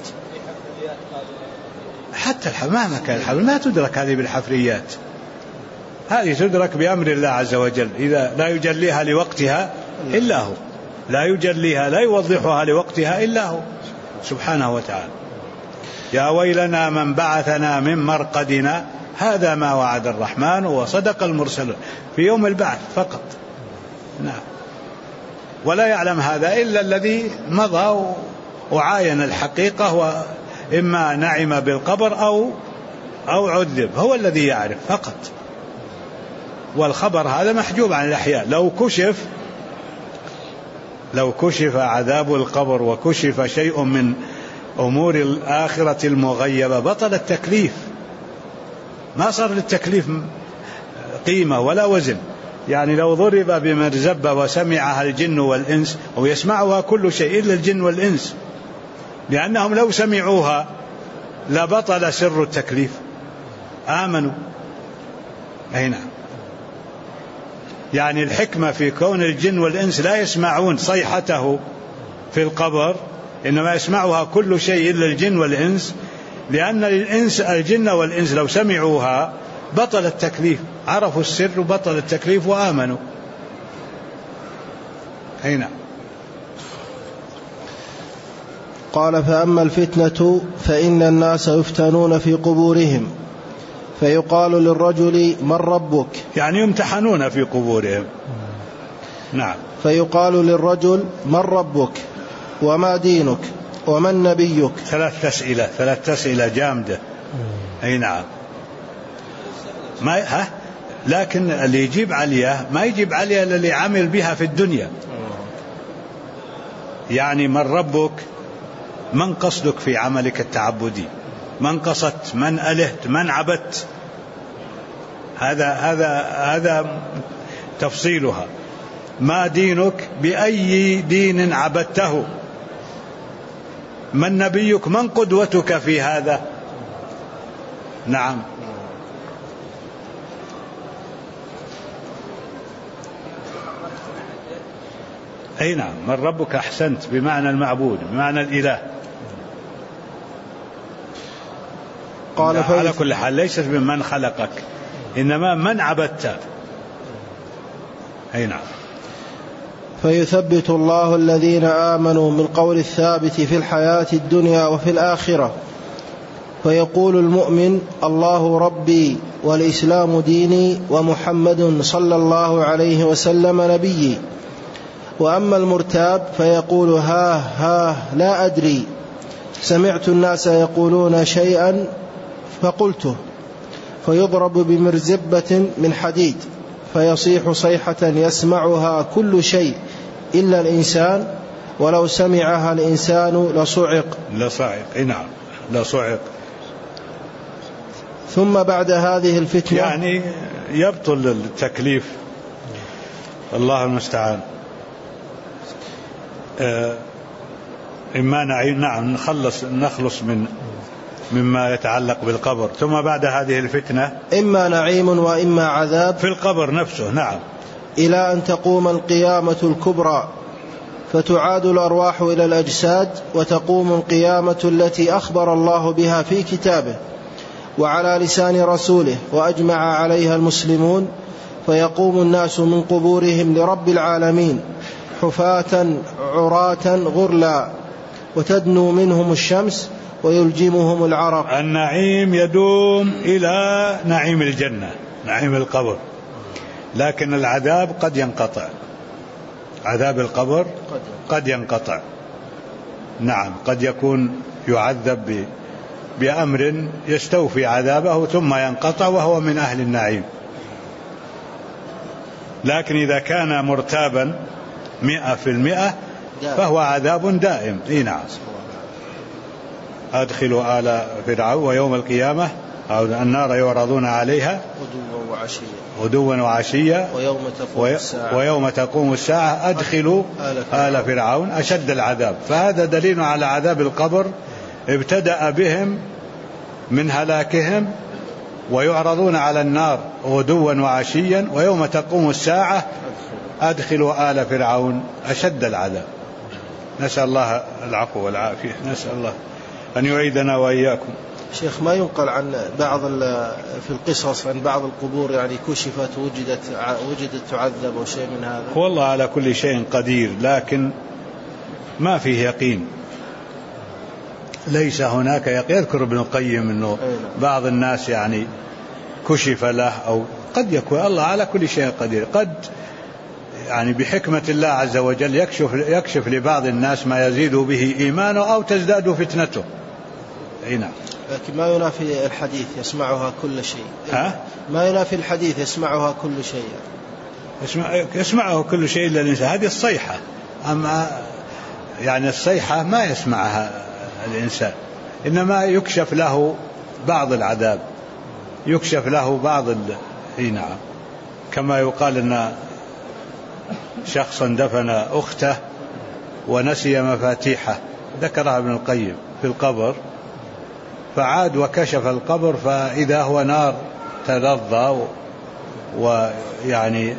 حتى مهما كان الحفل ما تدرك هذه بالحفريات، هذه تدرك بأمر الله عز وجل، إذا لا يجليها لوقتها إلا هو، لا يجليها لا يوضحها لوقتها إلا هو سبحانه وتعالى. يا ويلنا من بعثنا من مرقدنا هذا ما وعد الرحمن وصدق المرسلون في يوم البعث فقط. نعم. ولا يعلم هذا إلا الذي مضى وعاين الحقيقة، وإما نعم بالقبر أو عذب، هو الذي يعرف فقط. والخبر هذا محجوب عن الأحياء. لو كشف عذاب القبر وكشف شيء من أمور الآخرة المغيبة بطل التكليف، ما صار للتكليف قيمة ولا وزن. يعني لو ضرب بمرزبة وسمعها الجن والإنس، أو يسمعها كل شيء إلا الجن والإنس، لأنهم لو سمعوها لبطل سر التكليف، آمنوا. أي نعم. يعني الحكمة في كون الجن والإنس لا يسمعون صيحته في القبر، إنما يسمعها كل شيء إلا الجن والإنس، لأن الجن والإنس لو سمعوها بطل التكليف، عرفوا السر وبطل التكليف وآمنوا. أي نعم. قال: فأما الفتنة فإن الناس يفتنون في قبورهم، فيقال للرجل: من ربك؟ يعني يمتحنون في قبورهم. نعم. فيقال للرجل: من ربك؟ وما دينك؟ ومن نبيك؟ ثلاث أسئلة جامدة. أي نعم. لكن اللي يجيب عليها ما يجيب عليها اللي عمل بها في الدنيا. يعني من ربك؟ من قصدك في عملك التعبدي؟ من قصدت؟ من ألهت؟ من عبدت؟ هذا تفصيلها. ما دينك؟ بأي دين عبدته؟ من نبيك؟ من قدوتك في هذا؟ نعم. أي نعم. من ربك؟ أحسنت، بمعنى المعبود، بمعنى الإله. قال على كل حال ليست بمن خلقك، إنما من عبدت. أي نعم. فيثبت الله الذين آمنوا بالقول الثابت في الحياة الدنيا وفي الآخرة، فيقول المؤمن: الله ربي والإسلام ديني ومحمد صلى الله عليه وسلم نبيي. وأما المرتاب فيقول: ها لا أدري، سمعت الناس يقولون شيئا فقلته، فيضرب بمرزبة من حديد فيصيح صيحة يسمعها كل شيء إلا الإنسان، ولو سمعها الإنسان لصعق. نعم، لصعق. ثم بعد هذه الفتنة يعني يبطل التكليف. الله المستعان. إما نعم نخلص مما يتعلق بالقبر. ثم بعد هذه الفتنة إما نعيم وإما عذاب في القبر نفسه. نعم. إلى أن تقوم القيامة الكبرى، فتعاد الأرواح إلى الأجساد، وتقوم القيامة التي أخبر الله بها في كتابه وعلى لسان رسوله وأجمع عليها المسلمون، فيقوم الناس من قبورهم لرب العالمين حفاة عراة غرلا، وتدنو منهم الشمس ويلجمهم العرق. النعيم يدوم إلى نعيم الجنة، نعيم القبر، لكن العذاب قد ينقطع. عذاب القبر قد ينقطع. نعم، قد يكون يعذب بأمر يستوفي عذابه ثم ينقطع وهو من أهل النعيم. لكن إذا كان مرتابا 100% فهو عذاب دائم. نعم. أدخلوا آل فرعون ويوم القيامة أو النار يعرضون عليها غدوا وعشيا ويوم تقوم الساعة أدخلوا آل فرعون أشد العذاب. فهذا دليل على عذاب القبر ابتدأ بهم من هلاكهم، ويعرضون على النار غدوا وعشيا ويوم تقوم الساعة أدخلوا آل فرعون أشد العذاب. نسأل الله العفو والعافية، نسأل الله أن يعيدنا وإياكم. شيخ، ما ينقل عن بعض في القصص عن بعض القبور يعني كشفت وجدت تعذب أو شيء من هذا؟ والله على كل شيء قدير، لكن ما فيه يقين. ليس هناك يقين. يذكر ابن القيم أنه بعض الناس يعني كشف له، أو قد يكون الله على كل شيء قدير. قد يعني بحكمة الله عز وجل يكشف لبعض الناس ما يزيد به إيمانه أو تزداد فتنته. نعم. لكن ما ينافي الحديث يسمعها كل شيء. ما ينافي الحديث يسمعها كل شيء. يسمعه كل شيء إلا الإنسان. هذه الصيحة. أما يعني الصيحة ما يسمعها الإنسان، إنما يكشف له بعض العذاب. يكشف له بعض نعم، كما يقال أن شخصا دفن أخته ونسي مفاتيحه، ذكرها ابن القيم في القبر، فعاد وكشف القبر فإذا هو نار تلظى ويعني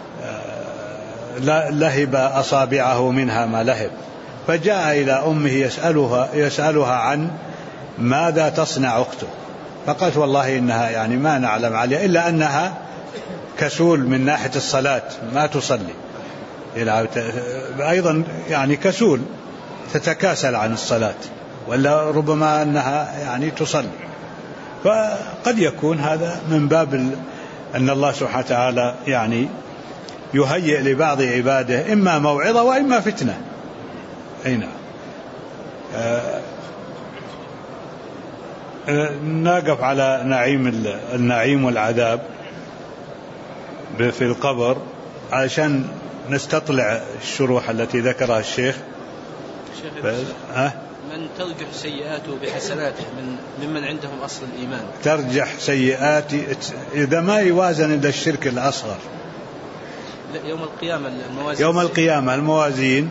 لهب أصابعه منها ما لهب، فجاء إلى أمه يسألها عن ماذا تصنع أخته، فقالت والله إنها يعني ما نعلم عليها إلا أنها كسول من ناحية الصلاة ما تصلي، أيضا يعني كسول تتكاسل عن الصلاة، ولا ربما أنها يعني تصلي. فقد يكون هذا من باب أن الله سبحانه وتعالى يعني يهيئ لبعض عباده إما موعظة وإما فتنة. أين نقف على النعيم والعذاب في القبر علشان نستطلع الشروح التي ذكرها الشيخ. من ترجح سيئاته بحسناته ممن عندهم أصل الإيمان، ترجح سيئاتي إذا ما يوازن إلا الشرك الأصغر. يوم القيامة الموازين، يوم القيامة الموازين،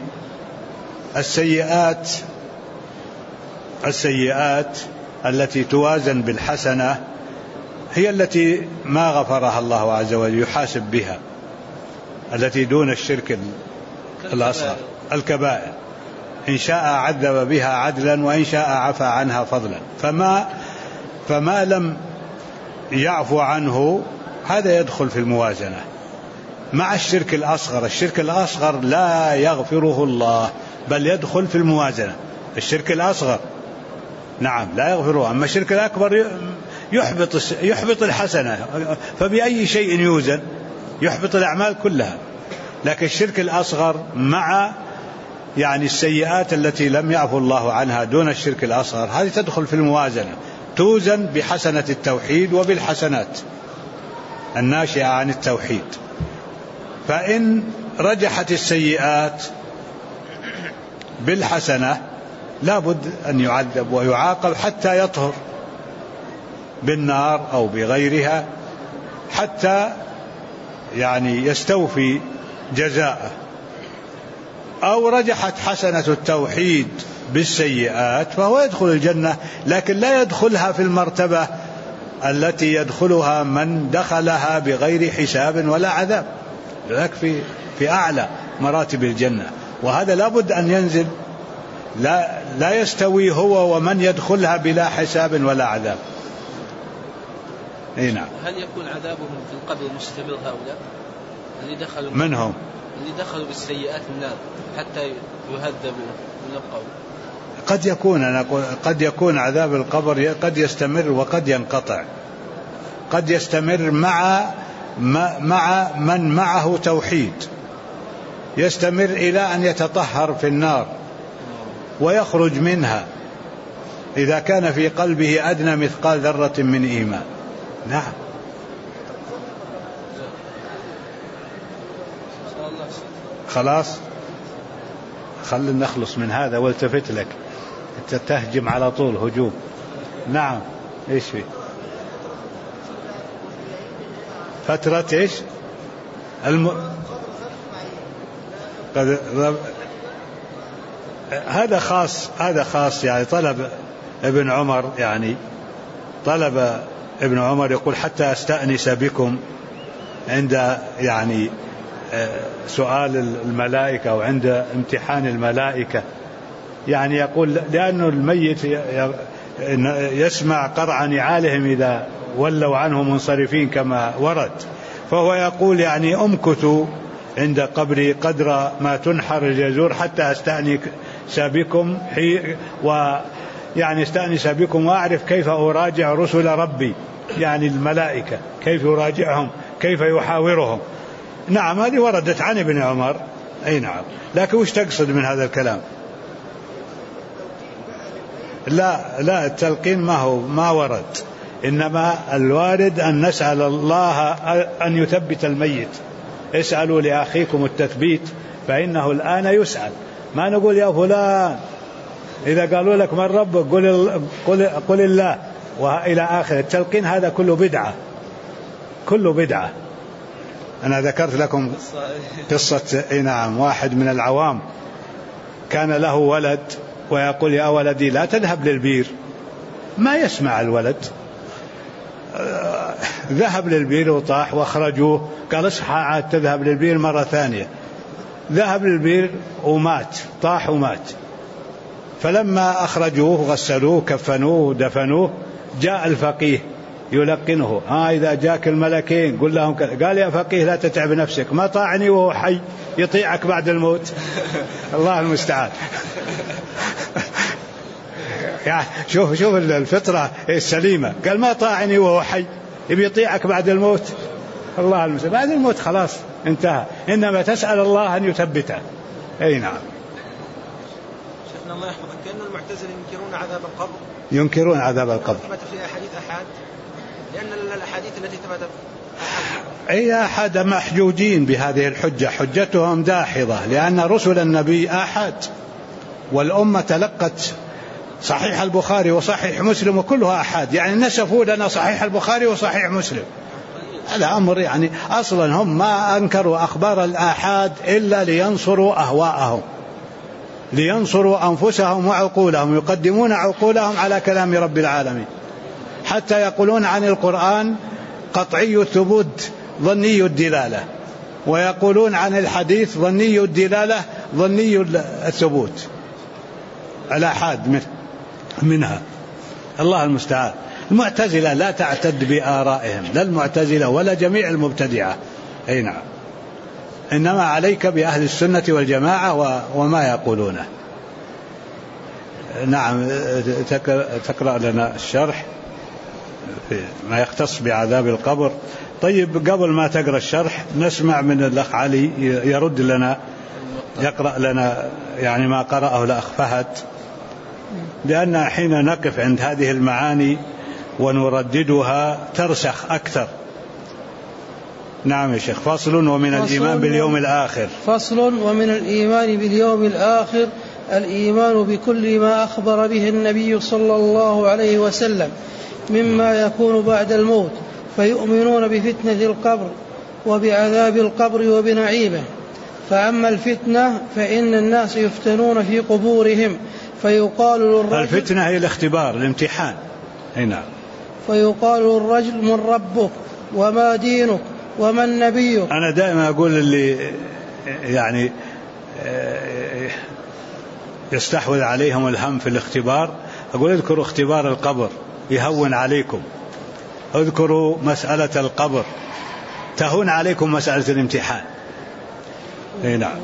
السيئات التي توازن بالحسنة هي التي ما غفرها الله عز وجل يحاسب بها، التي دون الشرك الأصغر الكبائر، إن شاء عذب بها عدلا وإن شاء عفى عنها فضلا. فما لم يعفو عنه هذا يدخل في الموازنة مع الشرك الأصغر. الشرك الأصغر لا يغفره الله بل يدخل في الموازنة. الشرك الأصغر نعم لا يغفره، أما الشرك الأكبر يحبط الحسنة، فبأي شيء يوزن؟ يحبط الأعمال كلها. لكن الشرك الأصغر مع يعني السيئات التي لم يعفو الله عنها دون الشرك الأصغر، هذه تدخل في الموازنة، توزن بحسنة التوحيد وبالحسنات الناشئة عن التوحيد. فإن رجحت السيئات بالحسنة لابد أن يعذب ويعاقب حتى يطهر بالنار أو بغيرها، حتى يعني يستوفي جزاءه. أو رجحت حسنة التوحيد بالسيئات فهو يدخل الجنة، لكن لا يدخلها في المرتبة التي يدخلها من دخلها بغير حساب ولا عذاب، ذلك في أعلى مراتب الجنة. وهذا لابد أن ينزل، لا يستوي هو ومن يدخلها بلا حساب ولا عذاب. نعم. هل يكون عذابهم في القبر مستمر هؤلاء اللي دخلوا منهم اللي دخلوا بالسيئات النار حتى يهذبوا ويلقوا؟ قد يكون عذاب القبر قد يستمر وقد ينقطع. قد يستمر مع من معه توحيد، يستمر إلى أن يتطهر في النار ويخرج منها إذا كان في قلبه أدنى مثقال ذرة من إيمان. نعم. خلاص خلنا نخلص من هذا والتفت لك، أنت تهجم على طول هجوم. نعم. إيش فيه فترة إيش هذا خاص يعني طلب ابن عمر، يعني طلب ابن عمر يقول حتى أستأنس بكم عند يعني سؤال الملائكة وعند امتحان الملائكة، يعني يقول لأن الميت يسمع قرع نعالهم إذا ولوا عنه منصرفين كما ورد، فهو يقول يعني أمكثوا عند قبري قدر ما تنحر الجزور حتى أستأنس بكم ويعني استأنس بكم وأعرف كيف أراجع رسل ربي، يعني الملائكة كيف يراجعهم كيف يحاورهم. نعم هذه وردت عن ابن عمر. أي نعم. لكن وش تقصد من هذا الكلام؟ لا التلقين ما ورد، إنما الوارد أن نسأل الله أن يثبت الميت. اسألوا لأخيكم التثبيت فإنه الآن يسأل. ما نقول يا فلان إذا قالوا لك من ربك قل الله، وإلى آخر التلقين، هذا كله بدعة، كله بدعة. أنا ذكرت لكم قصة نعم واحد من العوام كان له ولد ويقول يا ولدي لا تذهب للبير، ما يسمع الولد، ذهب للبير وطاح واخرجوه، قال اصحى عاد تذهب للبير مرة ثانية، ذهب للبير ومات، طاح ومات. فلما أخرجوه غسلوه كفنوه ودفنوه جاء الفقيه يلقنه إذا جاك الملكين قل لهم قال يا فقيه لا تتعب نفسك، ما طاعني وهو حي يطيعك بعد الموت. الله المستعان. يعني شوف الفطرة السليمة، قال ما طاعني وهو حي يبي يطيعك بعد الموت. الله المستعان، بعد الموت خلاص انتهى، إنما تسأل الله أن يثبته. أي نعم. شيخنا الله يحفظك، كأن المعتزلة ينكرون عذاب القبر، ينكرون عذاب القبر، ثبت في أحاديث أحاد، لأن الأحاديث التي ثبتت أي أحد محجوجين بهذه الحجة، حجتهم داحضة، لأن رسل النبي أحد، والأمة تلقت صحيح البخاري وصحيح مسلم وكلها أحد، يعني نسفوا لنا صحيح البخاري وصحيح مسلم. هذا أمر يعني أصلا هم ما أنكروا أخبار الآحاد إلا لينصروا أهواءهم، لينصروا أنفسهم وعقولهم، يقدمون عقولهم على كلام رب العالمين، حتى يقولون عن القرآن قطعي الثبوت ظني الدلالة، ويقولون عن الحديث ظني الدلالة ظني الثبوت، الآحاد منها. الله المستعان. المعتزلة لا تعتد بآرائهم، لا المعتزلة ولا جميع المبتدعة. أي نعم. إنما عليك بأهل السنة والجماعة وما يقولونه. نعم. تقرأ لنا الشرح ما يختص بعذاب القبر. طيب قبل ما تقرأ الشرح نسمع من الأخ علي يرد لنا، يقرأ لنا يعني ما قرأه الأخ فهد، لأن حين نقف عند هذه المعاني ونرددها ترسخ أكثر. نعم يا شيخ. فصل ومن الإيمان باليوم الآخر. فصل ومن الإيمان باليوم الآخر الإيمان بكل ما أخبر به النبي صلى الله عليه وسلم مما يكون بعد الموت، فيؤمنون بفتنة القبر وبعذاب القبر وبنعيمه. فأما الفتنة فإن الناس يفتنون في قبورهم، فيقال للرجل، الفتنة هي الاختبار، الامتحان. هنا فيقال للرجل من ربك وما دينك ومن نبيك. أنا دائما أقول اللي يعني يستحوذ عليهم الهم في الاختبار، أقول اذكروا اختبار القبر يهون عليكم، اذكروا مسألة القبر تهون عليكم مسألة الامتحان. نعم.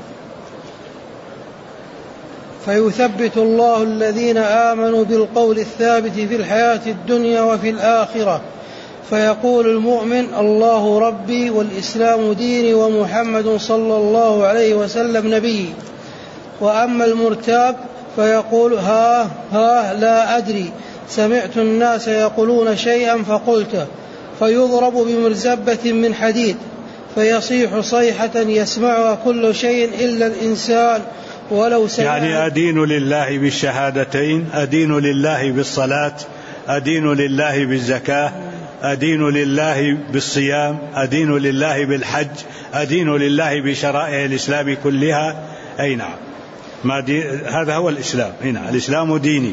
فيثبت الله الذين آمنوا بالقول الثابت في الحياة الدنيا وفي الآخرة، فيقول المؤمن الله ربي والإسلام ديني ومحمد صلى الله عليه وسلم نبي. وأما المرتاب فيقول ها لا أدري، سمعت الناس يقولون شيئا فقلته، فيضرب بمرزبة من حديد فيصيح صيحة يسمعها كل شيء إلا الإنسان ولو سمع. يعني أدين لله بالشهادتين، أدين لله بالصلاة، أدين لله بالزكاة، أدين لله بالصيام، أدين لله بالحج، أدين لله بشرائع الإسلام كلها. أي نعم. هذا هو الإسلام. هنا الإسلام ديني.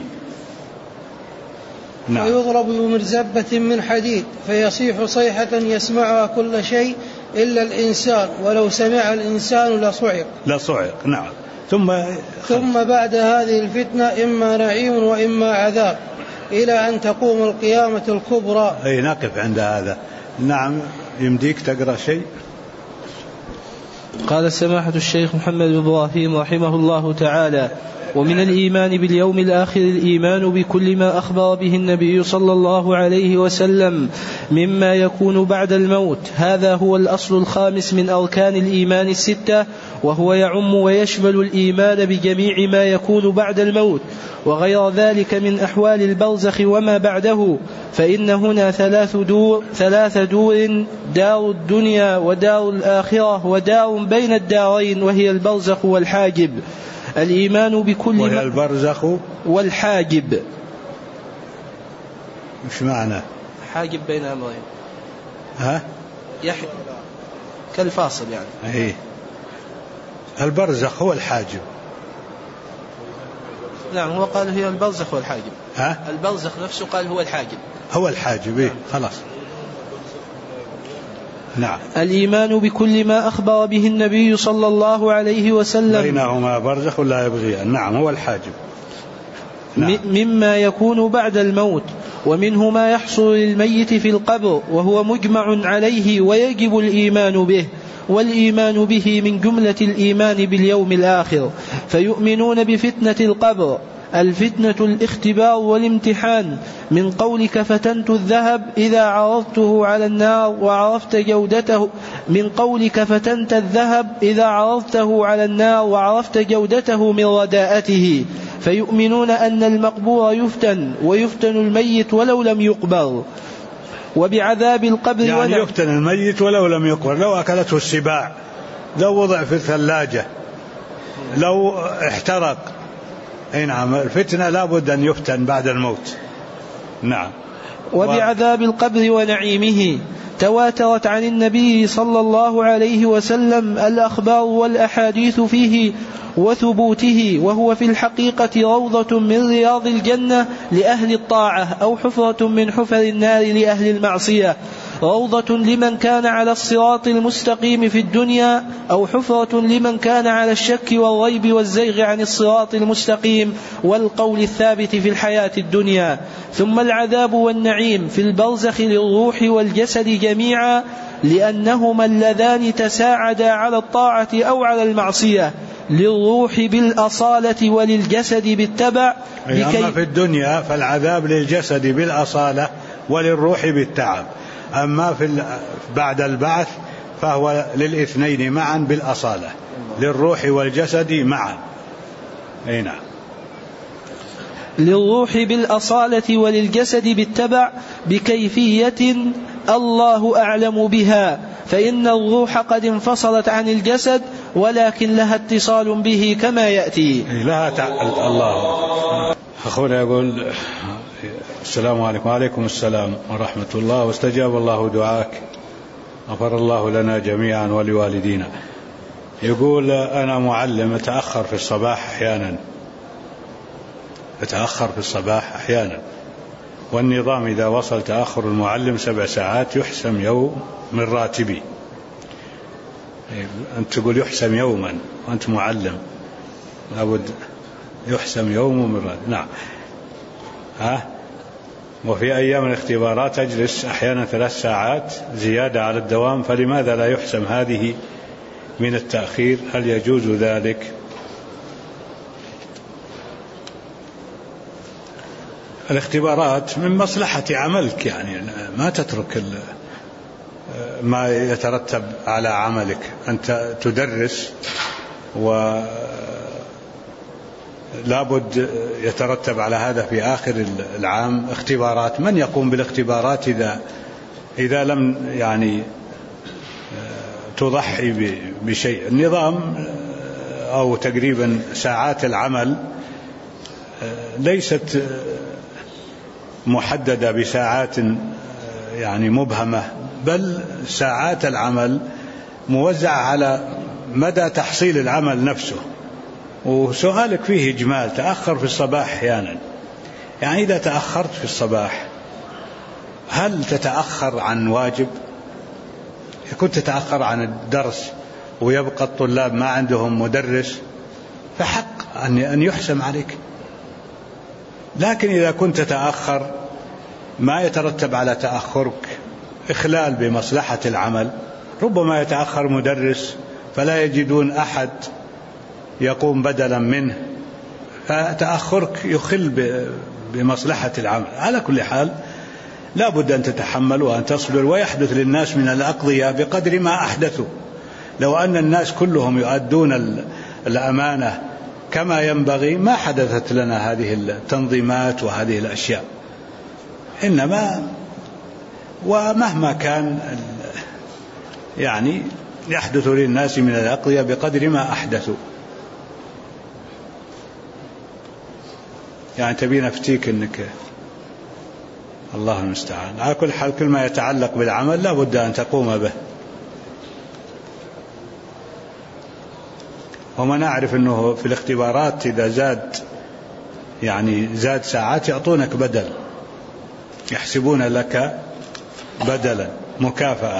نعم. فيضرب بمرزبة من حديد فيصيح صيحة يسمعها كل شيء إلا الإنسان ولو سمع الإنسان لصعق. نعم. ثم بعد هذه الفتنة إما نعيم وإما عذاب إلى أن تقوم القيامة الكبرى. أي نقف عند هذا. نعم. يمديك تقرأ شيء. قال سماحة الشيخ محمد بن إبراهيم رحمه الله تعالى: ومن الإيمان باليوم الآخر الإيمان بكل ما أخبر به النبي صلى الله عليه وسلم مما يكون بعد الموت. هذا هو الأصل الخامس من أركان الإيمان الستة، وهو يعم ويشمل الإيمان بجميع ما يكون بعد الموت وغير ذلك من أحوال البرزخ وما بعده. فإن هنا ثلاث دور: دار الدنيا ودار الآخرة ودار بين الدارين وهي البرزخ والحاجب. الإيمان بكل وهي البرزخ والحاجب. مش معنى حاجب بين أمرين؟ ها؟ كالفاصل يعني. إيه. البرزخ هو الحاجب. نعم هو قال هي البرزخ هو الحاجب. ها؟ البرزخ نفسه قال هو الحاجب. هو الحاجب. إيه خلاص. نعم. الإيمان بكل ما أخبر به النبي صلى الله عليه وسلم بينهما برزخ لا يبغيان. نعم هو الحاجب. نعم. مما يكون بعد الموت، ومنه ما يحصل للميت في القبر وهو مجمع عليه ويجب الإيمان به، والإيمان به من جملة الإيمان باليوم الآخر. فيؤمنون بفتنة القبر، الفتنة الاختبار والامتحان، من قولك فتنت الذهب إذا عرضته على النار وعرفت جودته، من قولك فتنت الذهب إذا عرضته على النار وعرفت جودته من رداءته. فيؤمنون أن المقبور يفتن، ويفتن الميت ولو لم يقبر. وبعذاب القبر يعني يفتن الميت ولو لم يقبر، لو أكلته السباع، لو وضع في الثلاجة، لو احترق. أي نعم الفتنة لا بد أن يفتن بعد الموت. نعم. وبعذاب القبر ونعيمه تواترت عن النبي صلى الله عليه وسلم الأخبار والأحاديث فيه وثبوته، وهو في الحقيقة روضة من رياض الجنة لأهل الطاعة، أو حفرة من حفر النار لأهل المعصية. روضة لمن كان على الصراط المستقيم في الدنيا، أو حفرة لمن كان على الشك والريب والزيغ عن الصراط المستقيم والقول الثابت في الحياة الدنيا. ثم العذاب والنعيم في البرزخ للروح والجسد جميعا، لأنهما اللذان تساعدا على الطاعة أو على المعصية، للروح بالأصالة وللجسد بالتبع. أما في الدنيا فالعذاب للجسد بالأصالة وللروح بالتعب، أما بعد البعث فهو للاثنين معا بالأصالة، للروح والجسد معا. أي نعم. للروح بالأصالة وللجسد بالتبع بكيفية الله أعلم بها، فإن الروح قد انفصلت عن الجسد ولكن لها اتصال به كما يأتي. لها الله. أخونا يقول السلام عليكم. وعليكم السلام ورحمة الله، واستجاب الله دعاك، غفر الله لنا جميعا ولوالدينا. يقول أنا معلم أتأخر في الصباح أحيانا، أتأخر في الصباح أحيانا، والنظام إذا وصل تأخر المعلم 7 ساعات يحسم يوم من راتبي. أنت تقول يحسم يوما وأنت معلم، لابد يحسم يوم من راتبي. نعم. وفي أيام الاختبارات أجلس أحيانا 3 ساعات زيادة على الدوام، فلماذا لا يحسم هذه من التأخير؟ هل يجوز ذلك؟ الاختبارات من مصلحة عملك، يعني ما تترك ما يترتب على عملك. أنت تدرس ولا بد يترتب على هذا في آخر العام اختبارات. من يقوم بالاختبارات إذا لم يعني تضحي بشيء؟ النظام أو تقريبا ساعات العمل ليست محددة بساعات يعني مبهمة، بل ساعات العمل موزعة على مدى تحصيل العمل نفسه. وسؤالك فيه إجمال، تأخر في الصباح أحيانا، يعني إذا تأخرت في الصباح هل تتأخر عن واجب؟ كنت تتأخر عن الدرس ويبقى الطلاب ما عندهم مدرس فحق أن يحسم عليك. لكن إذا كنت تتأخر ما يترتب على تأخرك إخلال بمصلحة العمل، ربما يتأخر مدرس فلا يجدون أحد يقوم بدلا منه، فتأخرك يخل بمصلحة العمل. على كل حال لا بد أن تتحمل وأن تصبر، ويحدث للناس من الأقضية بقدر ما أحدثوا. لو أن الناس كلهم يؤدون الأمانة كما ينبغي ما حدثت لنا هذه التنظيمات وهذه الأشياء. إنما ومهما كان يعني يحدث للناس من الأقضية بقدر ما أحدثوا. يعني تبين أفتيك أنك الله المستعان. على كل حال كل ما يتعلق بالعمل لا بد أن تقوم به. وما نعرف أنه في الاختبارات إذا زاد ساعات يعطونك بدل، يحسبون لك بدلا مكافأة.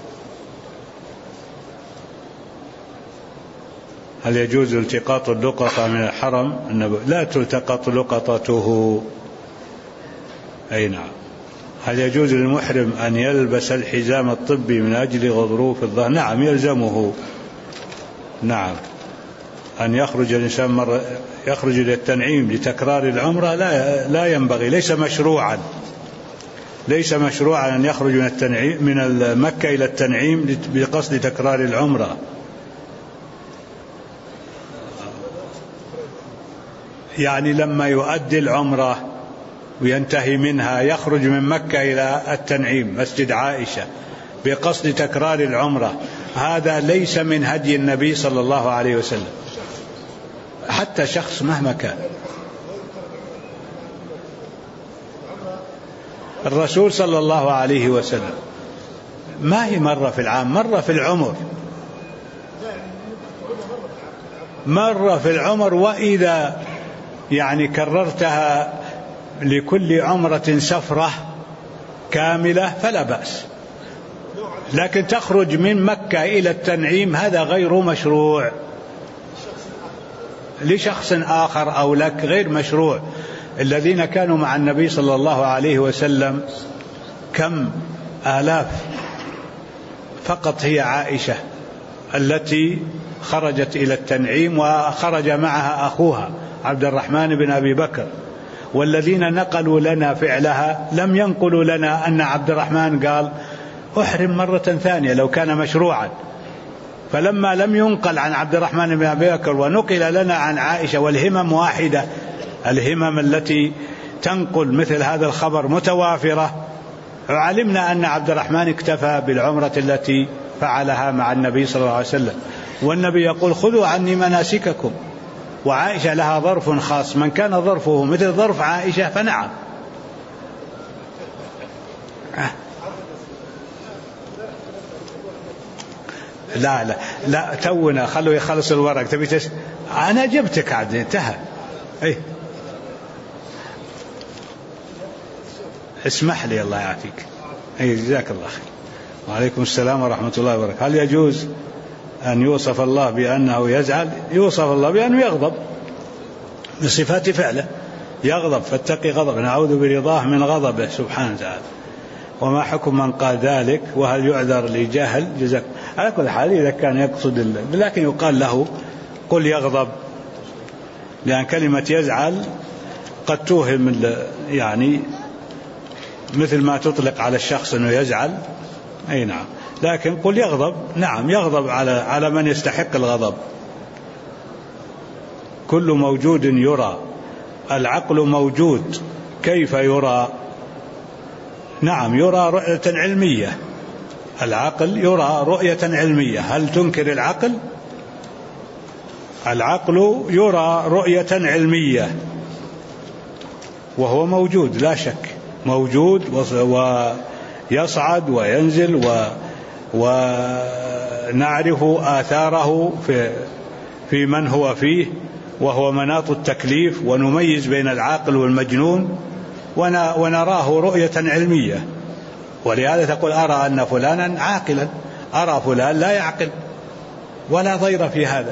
هل يجوز التقاط اللقطة من الحرم؟ لا تلتقط لقطته. أي نعم. هل يجوز للمحرم أن يلبس الحزام الطبي من أجل غضروف الظهر؟ نعم يلزمه. نعم أن يخرج الإنسان مرة يخرج للتنعيم لتكرار العمرة لا ينبغي، ليس مشروعا أن يخرج من مكة إلى التنعيم بقصد تكرار العمرة. يعني لما يؤدي العمرة وينتهي منها يخرج من مكة إلى التنعيم مسجد عائشة بقصد تكرار العمرة، هذا ليس من هدي النبي صلى الله عليه وسلم. حتى شخص مهما كان، الرسول صلى الله عليه وسلم ما هي مرة في العام، مرة في العمر، مرة في العمر. وإذا كررتها لكل عمرة سفرة كاملة فلا بأس، لكن تخرج من مكة إلى التنعيم هذا غير مشروع، لشخص آخر أو لك غير مشروع. الذين كانوا مع النبي صلى الله عليه وسلم كم آلاف، فقط هي عائشة التي خرجت إلى التنعيم وخرج معها أخوها عبد الرحمن بن أبي بكر، والذين نقلوا لنا فعلها لم ينقلوا لنا أن عبد الرحمن قال أحرم مرة ثانية لو كان مشروعا. فلما لم ينقل عن عبد الرحمن بن أبي بكر ونقل لنا عن عائشة والهمم واحدة، الهمم التي تنقل مثل هذا الخبر متوافرة، علمنا أن عبد الرحمن اكتفى بالعمرة التي فعلها مع النبي صلى الله عليه وسلم. والنبي يقول خذوا عني مناسككم، وعائشة لها ظرف خاص، من كان ظرفه مثل ظرف عائشة فنعم. لا تونا خلوا يخلص الورق. تبي أنا جبتك عاد انتهى. اسمح لي الله يعافيك. جزاك الله خير. وعليكم السلام ورحمة الله وبركاته. هل يجوز أن يوصف الله بأنه يزعل؟ يوصف الله بأنه يغضب بصفات فعله، يغضب فاتقي غضب، نعوذ برضاه من غضبه سبحانه وتعالى. وما حكم من قال ذلك، وهل يعذر لجهل؟ جزاك. على كل حال إذا كان يقصد لكن يقال له قل يغضب، لأن كلمة يزعل قد توهم مثل ما تطلق على الشخص أنه يزعل. أي نعم، لكن قل يغضب. نعم يغضب على من يستحق الغضب. كل موجود يرى، العقل موجود كيف يرى؟ نعم يرى رؤية علمية، العقل يرى رؤية علمية. هل تنكر العقل؟ العقل يرى رؤية علمية وهو موجود لا شك، موجود ويصعد وينزل ونعرف آثاره في من هو فيه، وهو مناط التكليف، ونميز بين العاقل والمجنون ونراه رؤية علمية. ولهذا تقول أرى أن فلانا عاقلا، أرى فلان لا يعقل، ولا ضير في هذا.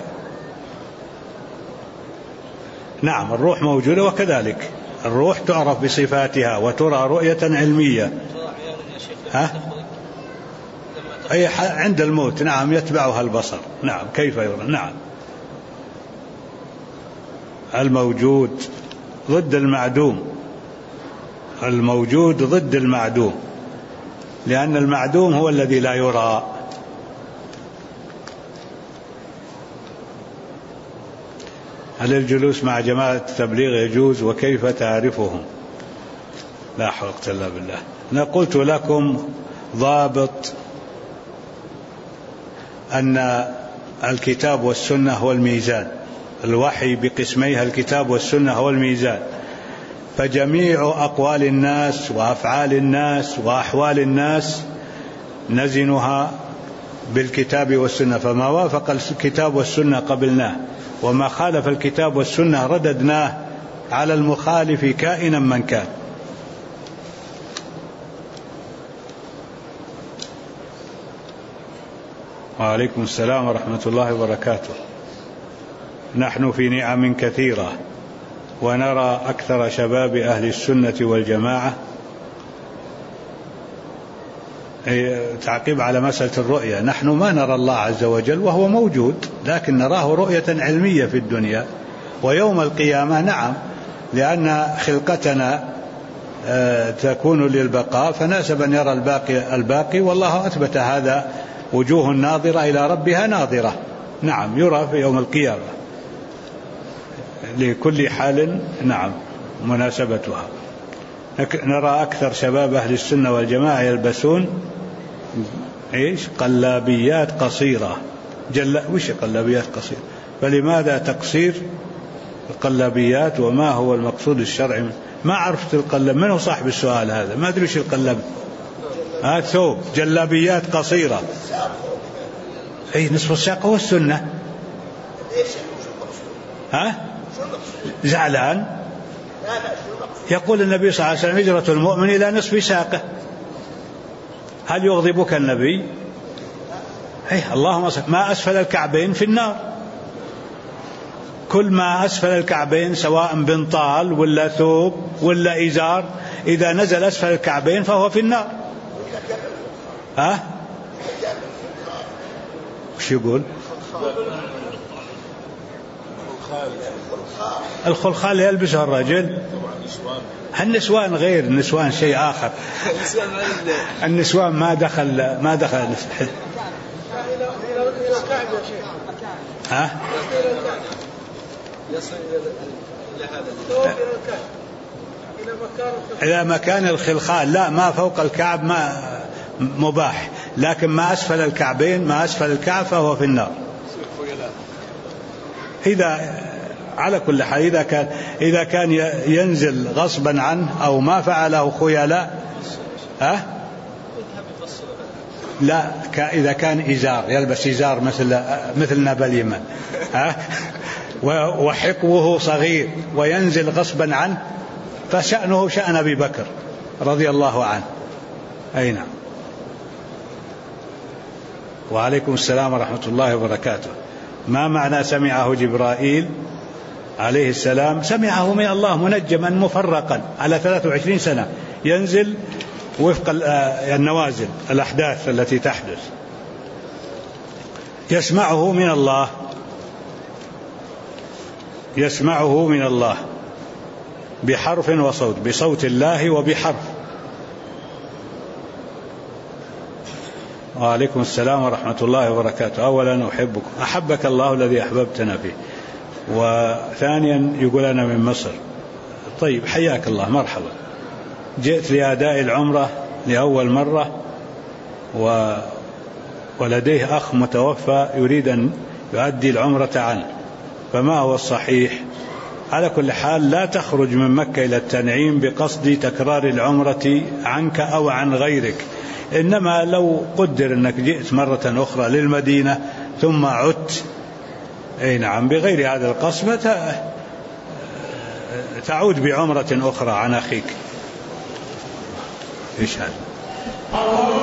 نعم الروح موجودة، وكذلك الروح تعرف بصفاتها وترى رؤية علمية. أي عند الموت نعم يتبعها البصر. نعم كيف يرى؟ نعم الموجود ضد المعدوم، الموجود ضد المعدوم، لأن المعدوم هو الذي لا يرى. هل الجلوس مع جماعة التبليغ يجوز، وكيف تعرفهم؟ لا حول ولا قوة إلا بالله. أنا قلت لكم ضابط أن الكتاب والسنة هو الميزان، الوحي بقسميها الكتاب والسنة هو الميزان، فجميع أقوال الناس وأفعال الناس وأحوال الناس نزنها بالكتاب والسنة، فما وافق الكتاب والسنة قبلناه، وما خالف الكتاب والسنة رددناه على المخالف كائنا من كان. وعليكم السلام ورحمة الله وبركاته. نحن في نعم كثيرة، ونرى أكثر شباب أهل السنة والجماعة. تعقيب على مسألة الرؤية، نحن ما نرى الله عز وجل وهو موجود، لكن نراه رؤية علمية في الدنيا، ويوم القيامة نعم، لأن خلقتنا تكون للبقاء، فناسب أن يرى الباقي، والله أثبت هذا: وجوه ناظرة إلى ربها ناظرة. نعم، يرى في يوم القيامة لكل حال، نعم، مناسبتها. نرى أكثر شباب أهل السنة والجماعة يلبسون قلابيات قصيرة. وش قلابيات قصيرة؟ فلماذا تقصير القلابيات؟ وما هو المقصود الشرعي؟ ما عرفت القلب. من هو صاحب السؤال هذا؟ ما أدري وش القلب. ثوب جلابيات قصيرة، نصف الساق هو السنة. زعلان. يقول النبي صلى الله عليه وسلم: هجرة المؤمن إلى نصف ساقه. هل يغضبك النبي؟ اللهم صل. ما أسفل الكعبين في النار. كل ما أسفل الكعبين سواء بنطال ولا ثوب ولا إزار، إذا نزل أسفل الكعبين فهو في النار. وش يقول؟ الخلخال يلبسه الرجل. النسوان غير، النسوان شيء آخر. النسوان ما دخل إلى مكان الخلخال. لا، ما فوق الكعب ما مباح، لكن ما أسفل الكعبين، ما أسفل الكعب فهو في النار. على كل حال إذا كان ينزل غصبا عنه أو ما فعله خيلاء، لا، إذا كان إزار يلبس إزار مثل نبل اليمن، وحقوه صغير وينزل غصبا عنه، فشأنه شأن أبي بكر رضي الله عنه. أي نعم. وعليكم السلام ورحمة الله وبركاته. ما معنى سمعه جبرائيل عليه السلام؟ سمعه من الله منجما مفرقا على 23 سنة، ينزل وفق النوازل، الأحداث التي تحدث، يسمعه من الله، يسمعه من الله بحرف وصوت، بصوت الله وبحرف. وعليكم السلام ورحمة الله وبركاته. أولا أحبكم، أحبك الله الذي أحببتنا فيه. وثانيا يقول أنا من مصر. طيب، حياك الله، مرحبا. جئت لأداء العمرة لأول مرة، ولديه أخ متوفى يريد أن يؤدي العمرة عنه، فما هو الصحيح؟ على كل حال لا تخرج من مكة إلى التنعيم بقصد تكرار العمرة عنك أو عن غيرك، إنما لو قدر أنك جئت مرة أخرى للمدينة ثم عدت نعم بغير هذا القصد، تعود بعمرة أخرى عن أخيك. إيش هذا؟